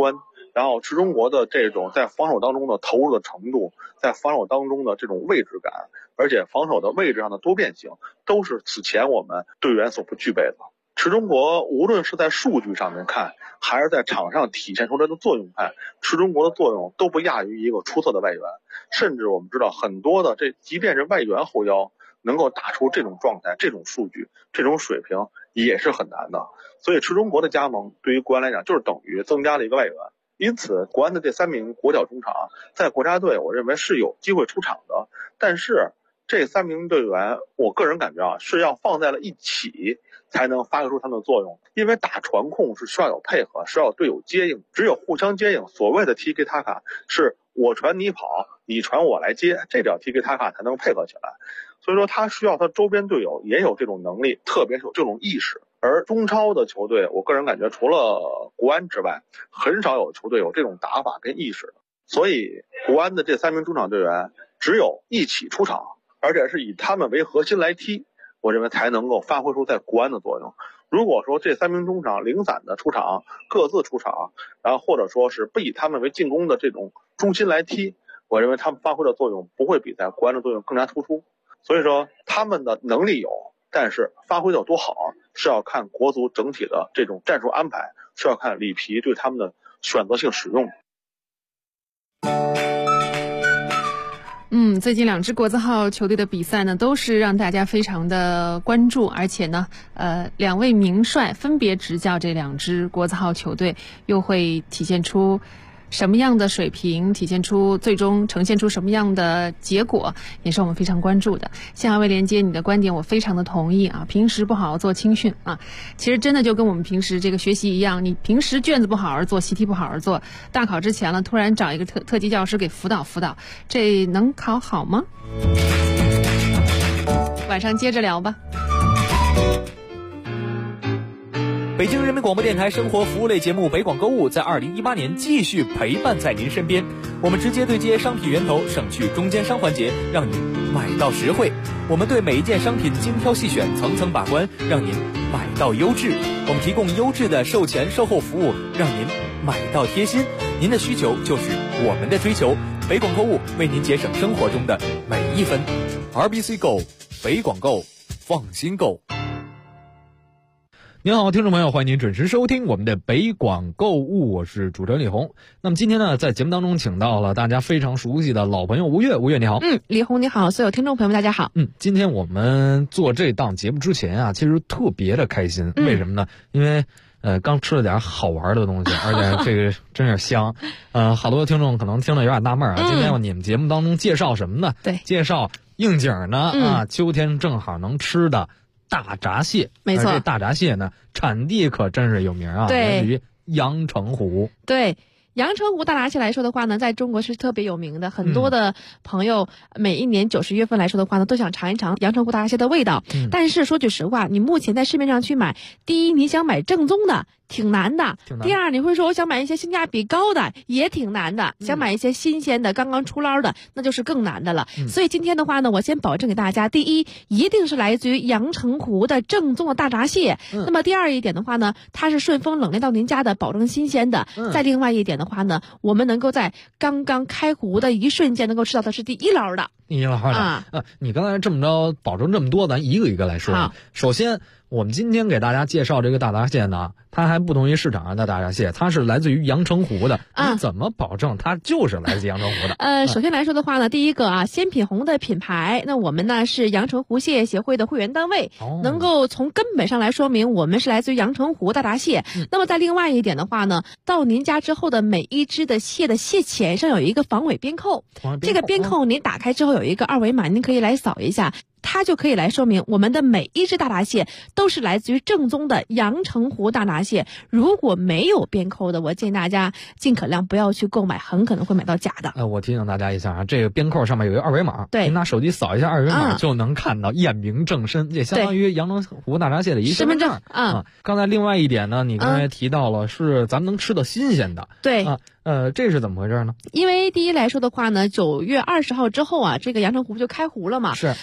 Speaker 3: 然后赤中国的这种在防守当中的投入的程度，在防守当中的这种位置感，而且防守的位置上的多变性，都是此前我们队员所不具备的。赤中国无论是在数据上面看，还是在场上体现出来的作用看，赤中国的作用都不亚于一个出色的外援。甚至我们知道很多的即便是外援后腰能够打出这种状态、这种数据、这种水平也是很难的。所以赤中国的加盟对于国安来讲就是等于增加了一个外援。因此国安的这3名国脚中场在国家队我认为是有机会出场的，但是这3名队员我个人感觉是要放在了一起才能发挥出他们的作用。因为打传控是需要有配合，需要有队友接应，只有互相接应，所谓的 TK 塔卡是我传你跑，你传我来接，这叫 TK 塔卡才能配合起来。所以说他需要他周边队友也有这种能力，特别是有这种意识。而中超的球队我个人感觉除了国安之外，很少有球队有这种打法跟意识的。所以国安的这3名中场队员只有一起出场，而且是以他们为核心来踢，我认为才能够发挥出在国安的作用。如果说这3名中场零散的出场，各自出场，然后或者说是不以他们为进攻的这种中心来踢，我认为他们发挥的作用不会比在国安的作用更加突出。所以说他们的能力有，但是发挥的有多好是要看国足整体的这种战术安排，是要看里皮对他们的选择性使用。
Speaker 15: 最近2支国字号球队的比赛呢，都是让大家非常的关注，而且呢，2位名帅分别执教这2支国字号球队，又会体现出什么样的水平，体现出最终呈现出什么样的结果，也是我们非常关注的。向卫连接你的观点我非常的同意啊，平时不好好做青训啊，其实真的就跟我们平时这个学习一样，你平时卷子不好好做，习题不好好做，大考之前了突然找一个特级教师给辅导，这能考好吗？晚上接着聊吧。
Speaker 12: 北京人民广播电台生活服务类节目北广购物在2018年继续陪伴在您身边，我们直接对接商品源头，省去中间商环节，让您买到实惠。我们对每一件商品精挑细选，层层把关，让您买到优质。我们提供优质的售前售后服务，让您买到贴心。您的需求就是我们的追求，北广购物为您节省生活中的每一分。RBC Go， 北广购，放心购。
Speaker 7: 您好，听众朋友，欢迎您准时收听我们的北广购物，我是主持人李红。那么今天呢，在节目当中请到了大家非常熟悉的老朋友吴越，吴越你好。
Speaker 15: 李红你好，所有听众朋友们大家好。
Speaker 7: 今天我们做这档节目之前啊，其实特别的开心，为什么呢？因为刚吃了点好玩的东西，而且这个真是香。好多听众可能听了有点纳闷啊，今天你们节目当中介绍什么呢？
Speaker 15: 对，
Speaker 7: 介绍应景呢秋天正好能吃的大闸蟹。
Speaker 15: 没错，
Speaker 7: 这大闸蟹呢，产地可真是有名啊，来自于阳澄湖。
Speaker 15: 对。阳澄湖大闸蟹来说的话呢，在中国是特别有名的，很多的朋友每一年90月份来说的话呢，都想尝一尝阳澄湖大闸蟹的味道。但是说句实话，你目前在市面上去买，第一你想买正宗的挺难的，第二你会说我想买一些性价比高的也挺难的，想买一些新鲜的刚刚出捞的那就是更难的了。所以今天的话呢，我先保证给大家，第一一定是来自于阳澄湖的正宗的大闸蟹，那么第二一点的话呢，它是顺丰冷链到您家的，保证新鲜的。再另外一点的话呢，我们能够在刚刚开湖的一瞬间能够吃到的是第一捞的。
Speaker 7: 你刚才这么着保证这么多，咱一个一个来说。首先我们今天给大家介绍这个大闸蟹呢，它还不同于市场上的大闸蟹，它是来自于阳澄湖的。你怎么保证它就是来自阳澄湖的？
Speaker 15: 首先来说的话呢，第一个鲜品红的品牌，那我们呢是阳澄湖蟹业协会的会员单位，能够从根本上来说明我们是来自于阳澄湖大闸蟹。那么在另外一点的话呢，到您家之后的每一只的蟹的蟹钳上有一个防伪边扣，这个边扣您打开之后有一个2维码，您可以来扫一下，它就可以来说明我们的每一只大闸蟹都是来自于正宗的阳澄湖大闸蟹。如果没有边扣的，我建议大家尽可量不要去购买，很可能会买到假的。
Speaker 7: 我提醒大家一下啊，这个边扣上面有一个2维码，
Speaker 15: 对，
Speaker 7: 您拿手机扫一下2维码就能看到验明正身，也相当于阳澄湖大闸蟹的一身份证。刚才另外一点呢，你刚才提到了是咱们能吃到新鲜的。
Speaker 15: 对。
Speaker 7: 这是怎么回事呢？
Speaker 15: 因为第一来说的话呢，9月20号之后啊，这个阳澄湖就开湖了嘛。
Speaker 7: 是。
Speaker 15: 很多人会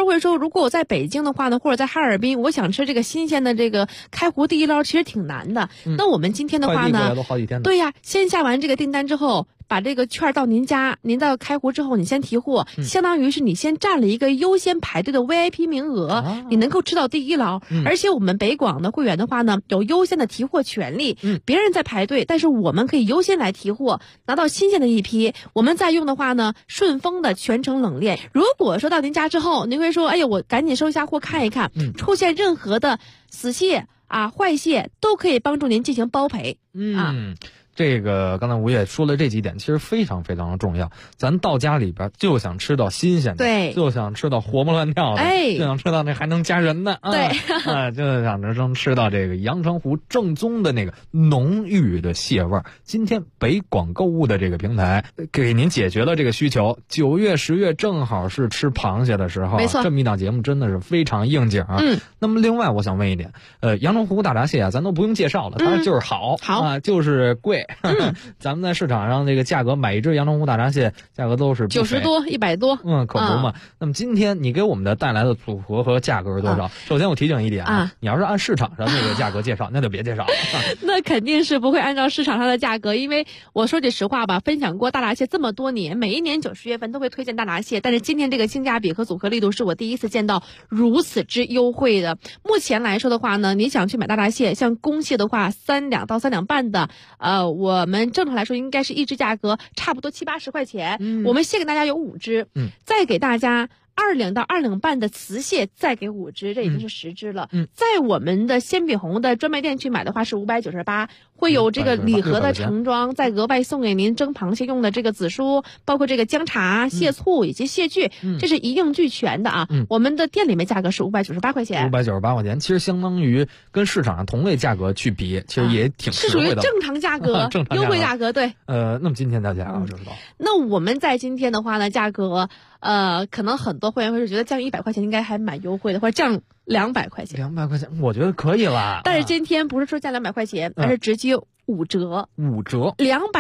Speaker 15: 会说，如果我在北京的话呢，或者在哈尔滨，我想吃这个新鲜的这个开湖第一捞，其实挺难的。那我们今天的话呢，
Speaker 7: 都好几天。
Speaker 15: 对呀，先下完这个订单之后，把这个券到您家，您到开湖之后，你先提货，相当于是你先占了一个优先排队的 VIP 名额，你能够吃到第一捞。而且我们北广的会员的话呢，有优先的提货权利，别人在排队，但是我们可以优先来提货，拿到新鲜的一批。我们再用的话呢，顺丰的全程冷链。如果说到您家之后，您会说，哎呀，我赶紧收一下货看一看，出现任何的死蟹啊、坏蟹，都可以帮助您进行包赔。
Speaker 7: 这个刚才吴也说了这几点，其实非常非常的重要。咱到家里边就想吃到新鲜的，
Speaker 15: 对，
Speaker 7: 就想吃到活蹦乱跳的，就想吃到那还能加人的，
Speaker 15: 对，
Speaker 7: 就想吃到这个阳澄湖正宗的那个浓郁的蟹味儿。今天北广购物的这个平台给您解决了这个需求。9月、10月正好是吃螃蟹的时候，
Speaker 15: 没错，
Speaker 7: 这么一档节目真的是非常应景。那么另外我想问一点，阳澄湖大闸蟹啊，咱都不用介绍了，它就是好就是贵。咱们在市场上这个价格买一只阳澄湖大闸蟹价格都是
Speaker 15: 90多100多，
Speaker 7: 可不嘛。那么今天你给我们的带来的组合和价格是多少？首先我提醒一点你要是按市场上那个价格介绍，那就别介绍了。
Speaker 15: 那肯定是不会按照市场上的价格，因为我说句实话吧，分享过大闸蟹这么多年，每一年9、10月份都会推荐大闸蟹，但是今天这个性价比和组合力度是我第一次见到如此之优惠的。目前来说的话呢，你想去买大闸蟹，像公蟹的话3两到3两半的，我们正常来说应该是一只价格差不多70、80块钱，我们先给大家有5只，再给大家2两到2两半的雌蟹，再给5只，这已经是10只了。在我们的鲜比红的专卖店去买的话是598，会有这个礼盒的盛装，再额外送给您蒸螃蟹用的这个紫苏，包括这个姜茶、蟹醋以及蟹具，这是一应俱全的啊。我们的店里面价格是598块钱
Speaker 7: ，598块钱，其实相当于跟市场上同类价格去比，其实也挺实惠的，
Speaker 15: 是属于正常价格，优惠价格。对，
Speaker 7: 那么今天大家我知道，
Speaker 15: 那我们在今天的话呢，价格可能很多会员会是觉得降100块钱应该还蛮优惠的，或者降200块钱。
Speaker 7: 200块钱，我觉得可以了。
Speaker 15: 但是今天不是说降200块钱，而是直接5折
Speaker 7: ，5折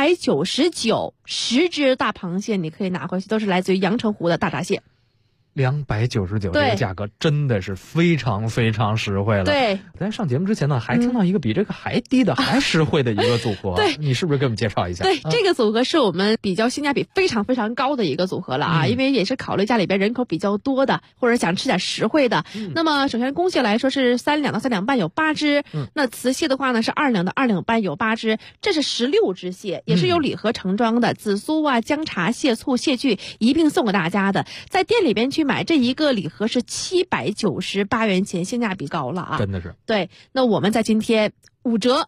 Speaker 15: ，299 10只大螃蟹你可以拿回去，都是来自于阳澄湖的大闸蟹。
Speaker 7: 299这个价格真的是非常非常实惠了。
Speaker 15: 对，
Speaker 7: 在上节目之前呢，还听到一个比这个还低的、还实惠的一个组合。
Speaker 15: 对，
Speaker 7: 你是不是给我们介绍一下？
Speaker 15: 对，这个组合是我们比较性价比非常非常高的一个组合了啊，因为也是考虑家里边人口比较多的，或者想吃点实惠的。那么首先公蟹来说是3两到3两半有8只，那雌蟹的话呢是2两到2两半有8只，这是16只蟹，也是有礼盒盛装的，紫苏啊、姜茶、蟹醋、蟹具一并送给大家的。在店里边去买这一个礼盒是798元钱，性价比高了啊！
Speaker 7: 真的是。
Speaker 15: 对，那我们在今天5折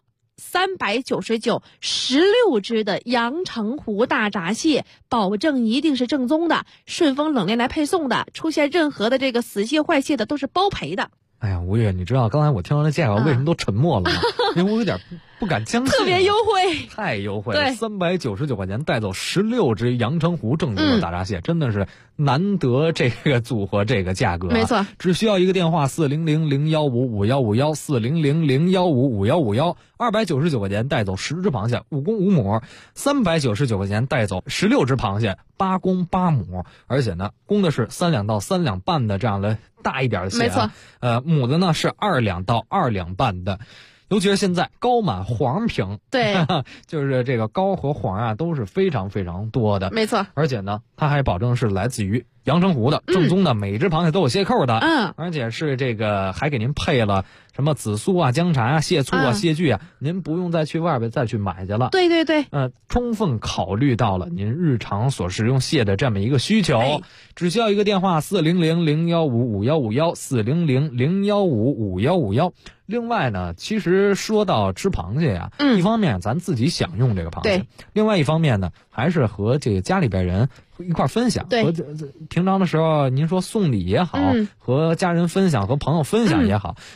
Speaker 15: 399 16只的阳澄湖大闸蟹，保证一定是正宗的，顺丰冷链来配送的，出现任何的这个死蟹坏蟹的都是包赔的。
Speaker 7: 哎呀，吴越，你知道刚才我听完了价格为什么都沉默了吗？因为我有点不敢相信，
Speaker 15: 特别优惠，
Speaker 7: 太优惠了，399块钱带走16只阳澄湖正宗的大闸蟹，真的是难得这个组合这个价格。
Speaker 15: 没错，
Speaker 7: 只需要一个电话400-015-5151 400-015-5151 ，299块钱带走10只螃蟹，5公5母；399块钱带走16只螃蟹，8公8母，而且呢，公的是3两到3两半的这样的大一点的蟹，
Speaker 15: 没错，
Speaker 7: 母的呢是2两到2两半的。尤其是现在膏满黄瓶，
Speaker 15: 对，
Speaker 7: 就是这个膏和黄啊都是非常非常多的，
Speaker 15: 没错。
Speaker 7: 而且呢，它还保证是来自于阳澄湖的正宗的，每只螃蟹都有蟹扣的，而且是这个还给您配了什么紫苏啊、姜茶啊、蟹醋啊、蟹具啊，您不用再去外边再去买去了。
Speaker 15: 对对对，
Speaker 7: 充分考虑到了您日常所食用蟹的这么一个需求，只需要一个电话400-015-5151 400-015-5151。另外呢，其实说到吃螃蟹啊，一方面咱自己享用这个螃蟹，另外一方面呢，还是和这个家里边人一块分享。
Speaker 15: 对，
Speaker 7: 和平常的时候，您说送礼也好，和家人分享、和朋友分享也好，其实呢，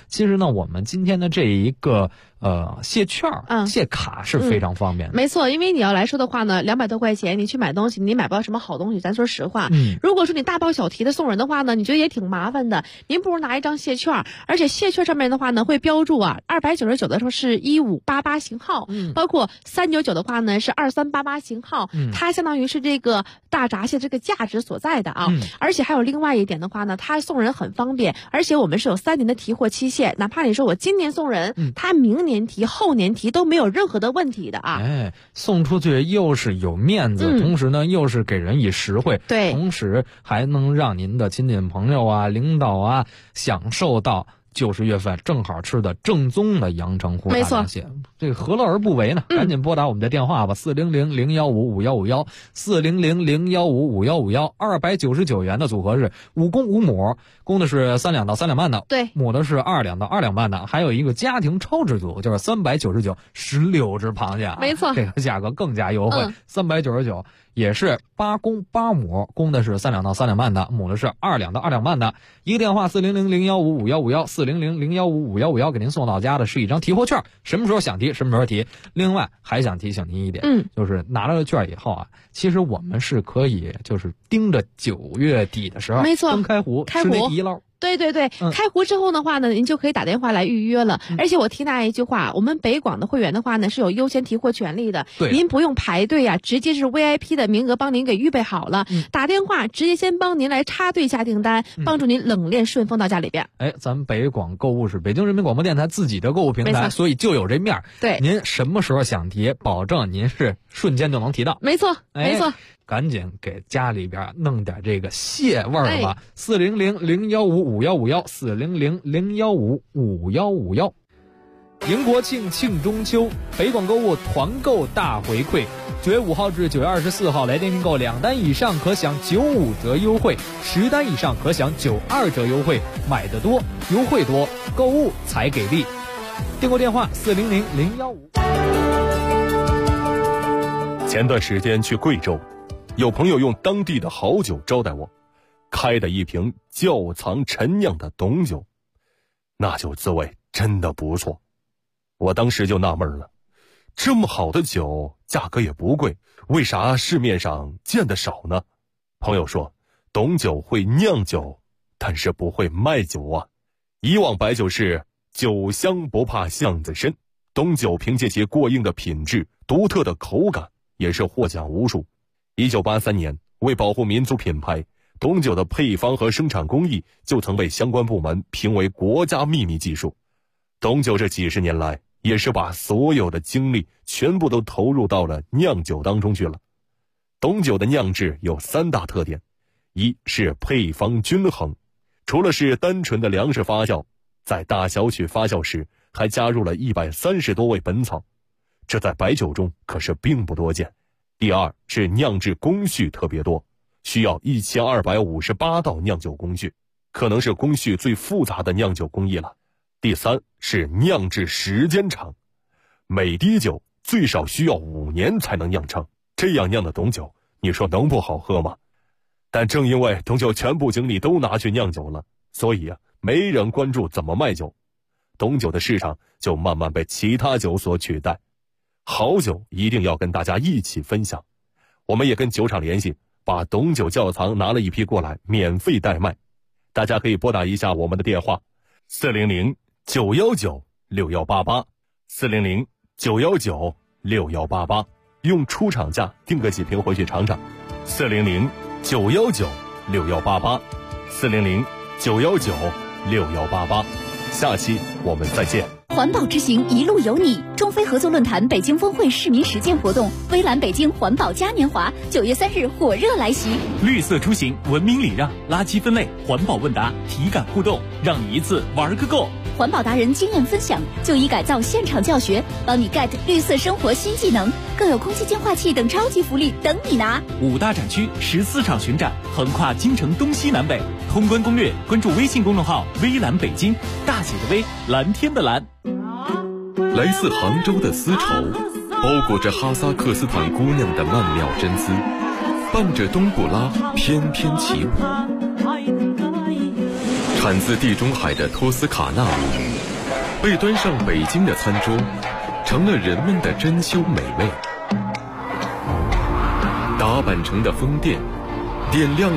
Speaker 7: 呢，我们今天的这一个谢券谢卡是非常方便的。
Speaker 15: 没错，因为你要来说的话呢，200多块钱你去买东西，你买不到什么好东西，咱说实话。如果说你大包小提的送人的话呢，你觉得也挺麻烦的。您不如拿一张谢券，而且谢券上面的话呢会标注299的时候是1588型号，包括399的话呢是2388型号，它相当于是这个大闸蟹这个价值所在的啊。而且还有另外一点的话呢，它送人很方便，而且我们是有3年的提货期限，哪怕你说我今年送人，他明年提后年提都没有任何的问题的啊。
Speaker 7: 送出去又是有面子，同时呢又是给人以实惠，
Speaker 15: 对，
Speaker 7: 同时还能让您的亲戚朋友啊、领导啊享受到90月份正好吃的正宗的阳澄湖大闸蟹，这个何乐而不为呢？赶紧拨打我们的电话吧，400-015-5151，400-015-5151，299元的组合是5公5母，公的是3两到3两半的，
Speaker 15: 对，
Speaker 7: 母的是2两到2两半的，还有一个家庭超值组，就是399 16只螃蟹啊，
Speaker 15: 没错，
Speaker 7: 这个价格更加优惠，399。也是8公8母，公的是3两到3两半的，母的是2两到2两半的。一个电话400-015-5151，400-015-5151，给您送到家的是一张提货券，什么时候想提什么时候提。另外还想提醒您一点，就是拿到了券以后啊，其实我们是可以就是盯着9月底的时候，
Speaker 15: 没错，
Speaker 7: 刚开湖吃那第一捞。
Speaker 15: 对，开湖之后的话呢，您就可以打电话来预约了。而且我提那一句话，我们北广的会员的话呢是有优先提货权利的，您不用排队啊，直接是 VIP 的名额帮您给预备好了，打电话直接先帮您来插队下订单，帮助您冷链顺丰到家里边。
Speaker 7: 咱们北广购物是北京人民广播电台自己的购物平台，所以就有这面。
Speaker 15: 对，
Speaker 7: 您什么时候想提，保证您是瞬间就能提到。
Speaker 15: 没错，没错。
Speaker 7: 赶紧给家里边弄点这个蟹味儿吧！400-015-5151，400-015-5151。迎国庆，庆中秋，北广购物团购大回馈，9月5号至9月24号来电订购2单以上可享95折优惠，10单以上可享92折优惠，买得多，优惠多，购物才给力。订购电话400-015。
Speaker 14: 前段时间去贵州，有朋友用当地的好酒招待我，开的一瓶窖藏陈酿的董酒，那酒滋味真的不错。我当时就纳闷了，这么好的酒价格也不贵，为啥市面上见得少呢？朋友说，董酒会酿酒，但是不会卖酒啊。以往白酒是酒香不怕巷子深，董酒凭借其过硬的品质、独特的口感，也是获奖无数。1983年，为保护民族品牌，董酒的配方和生产工艺就曾被相关部门评为国家秘密技术。董酒这几十年来，也是把所有的精力全部都投入到了酿酒当中去了。董酒的酿制有3大特点，一是配方均衡，除了是单纯的粮食发酵，在大小曲发酵时还加入了130多味本草，这在白酒中可是并不多见。第二是酿制工序特别多，需要1258道酿酒工序，可能是工序最复杂的酿酒工艺了。第三是酿制时间长，每滴酒最少需要5年才能酿成，这样酿的董酒，你说能不好喝吗？但正因为董酒全部精力都拿去酿酒了，所以没人关注怎么卖酒，董酒的市场就慢慢被其他酒所取代。好酒一定要跟大家一起分享，我们也跟酒厂联系，把董酒窖藏拿了一批过来，免费代卖。大家可以拨打一下我们的电话，400-919-6188，400-919-6188，用出厂价订个几瓶回去尝尝。400-919-6188，400-919-6188。下期我们再见。
Speaker 2: 环保之行一路有你，中非合作论坛北京峰会市民实践活动，微蓝北京环保嘉年华9月3日火热来袭。
Speaker 8: 绿色出行，文明礼让，垃圾分类，环保问答，体感互动，让你一次玩个够。
Speaker 2: 环保达人经验分享，就医改造现场教学，帮你 get 绿色生活新技能，更有空气净化器等超级福利等你拿。
Speaker 8: 5大展区14场巡展，横跨京城东西南北。通关攻略，关注微信公众号微蓝北京，大写的微，蓝天的蓝。
Speaker 14: 来自杭州的丝绸，包裹着哈萨克斯坦姑娘的曼妙真姿，伴着冬不拉翩翩起舞。产自地中海的托斯卡纳母语， 被端上北京的餐桌，成了人们的珍馐美味。打扮成的风电，点亮